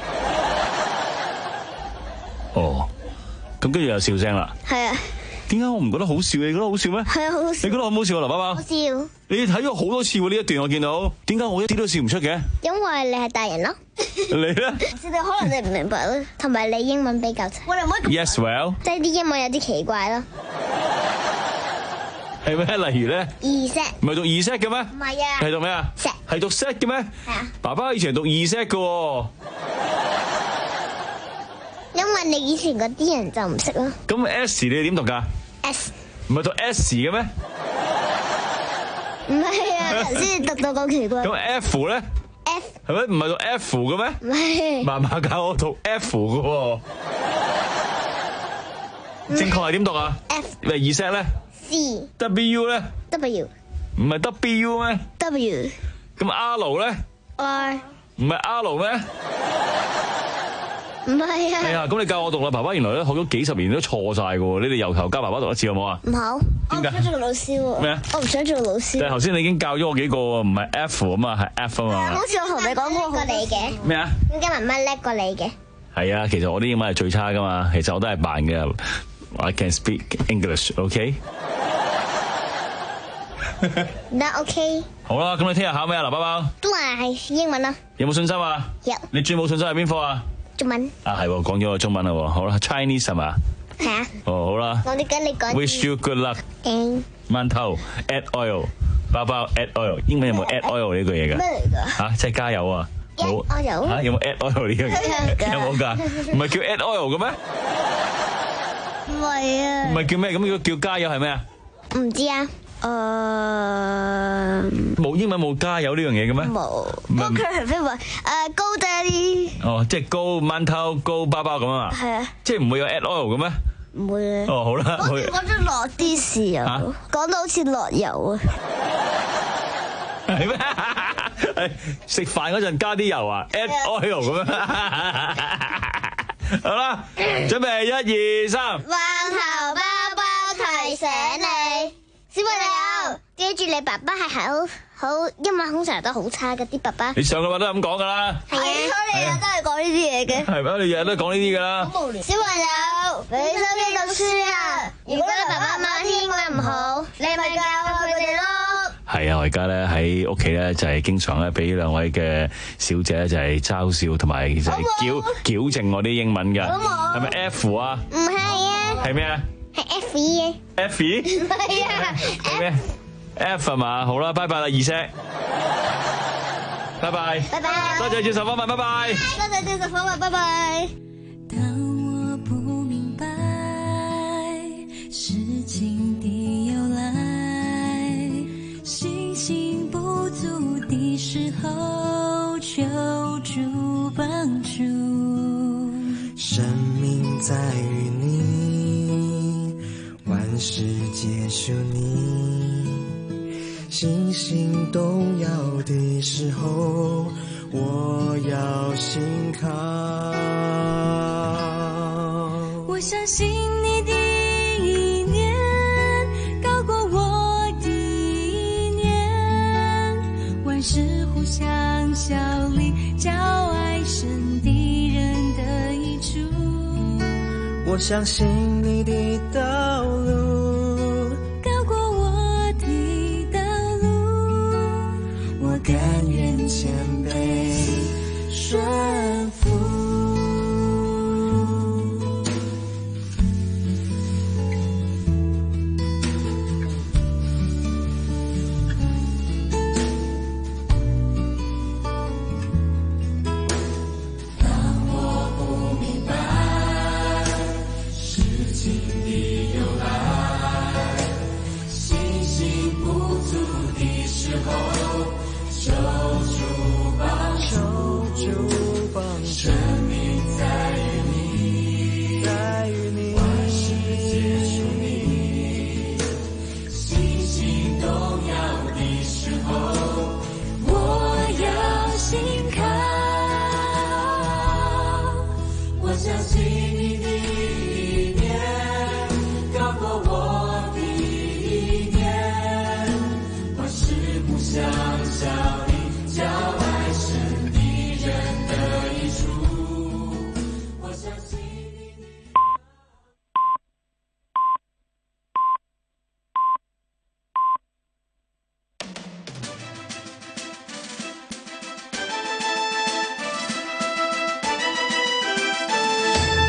哦，咁跟住有笑聲啦。 係啊。 點解我唔覺得好笑？你覺得好笑咩？ 係啊，好好笑。 你覺得好唔好笑啊，劉包包？ 好笑。 你睇咗好多次喎呢一段，我見到。點解我一啲都笑唔出嘅？ 因為你係大人咯。 你咧？ 你可能你唔明白咯，同埋你英文比較差。我哋唔可以。 Yes well。 即係啲英文有啲奇怪咯。 係咩？例如咧， 二 set 唔係讀二 set 嘅咩？ 唔係啊， 係讀咩啊？ set 係讀 set 嘅咩？ 係啊， 爸爸以前係讀二 set 嘅喎。 因為你以前嗰啲人就唔識咯。 咁 S 你點讀㗎 ？S 唔係讀 S 嘅咩？ 唔係啊，頭先讀到咁奇怪。 咁 F 咧 ？F 係咪唔係讀 F 嘅咩？ 唔係。 媽媽教我讀 F 嘅喎。正確係點讀啊 ？F 咪二 set 咧 ？C W 咧 ？W 唔係 W 咩 ？W 咁 R 咧 R 唔係 R 咩？ 唔係啊。 係啊，咁你教我讀啦，爸爸原來咧學咗幾十年都錯晒嘅喎，你哋由頭教爸爸讀一次好唔好啊？ 唔好，我唔想做老師喎。 咩啊？ 我唔想做老師。 但係頭先你已經教咗我幾個喎，唔係 F 啊嘛，係 F 啊嘛。 好似我同你講過好你嘅。 咩啊？ 點解媽媽叻過你嘅？ 係啊，其實我啲英文係最差噶嘛，其實我都係扮嘅。I can speak English，OK？ 得 OK。 好啦，咁你聽日考咩啊？嗱，包包都係英文啦。 有冇信心啊？ 有。 你最冇信心係邊科啊？ 中文。 啊，係喎，講咗個中文啦喎。好啦 ，Chinese 係嘛？ 係啊。 哦，好啦。 我哋跟你講。 Wish you good luck。 嗯。 饅頭 add oil， 包包 add oil， 英文有冇 add oil 呢句嘢㗎？ 咩嚟㗎？ 嚇，即係加油啊！冇 oil 嚇，有冇 add oil 呢樣嘢？有冇㗎？唔係叫 add oil 嘅咩？ 唔係啊。 唔係叫咩？咁如果叫加油係咩啊？ 唔知啊。誒， 冇英文冇加油呢樣嘢嘅咩？ 冇。不過佢係飛話誒高啲。 哦，即係高饅頭高包包咁啊嘛。係啊。即係唔會有 add oil 嘅咩？ 唔會啊。 哦，好啦。 我講咗落啲豉油，講到好似落油啊。 係咩？食飯嗰陣加啲油啊 ，add oil 咁樣。好啦，準備一二三。 饅頭包包提醒你，小朋友記住你爸爸係好好英文通常都好差嘅啲爸爸。 你上個話都係咁講噶啦。 係啊，你日日都係講呢啲嘢嘅。 係咪？你日日都講呢啲噶啦。 好無聊。小朋友，你收機讀書啊！如果你爸爸媽媽啲英文唔好，你咪教佢哋咯。 係啊，我而家咧喺屋企咧就係經常咧俾兩位嘅小姐咧就係嘲笑同埋就係矯矯正我啲英文㗎。係咪 F 啊？ 唔係啊。 係咩啊？ 係 F 嘅。 F？ 唔係啊。 係咩 ？F 係嘛？好啦，拜拜啦，二姐。拜拜。 拜拜。 多謝接受訪問，拜拜。 多謝接受訪問，拜拜。 當我不明白事情的由來，信心不足的時候，求助幫助。 生命在於你，萬事皆屬你，信心動搖的時候，我要信靠。 我相信你的意念高過我的意念，萬事互相效力，叫愛神敵人得益處。 我相信你的道路高過我的道路， 我甘願謙卑順服。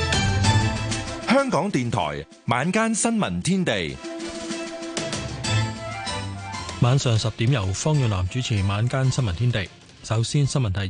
香港電台晚間新聞天地， 晚上十點由方遠南主持晚間新聞天地。首先新聞提。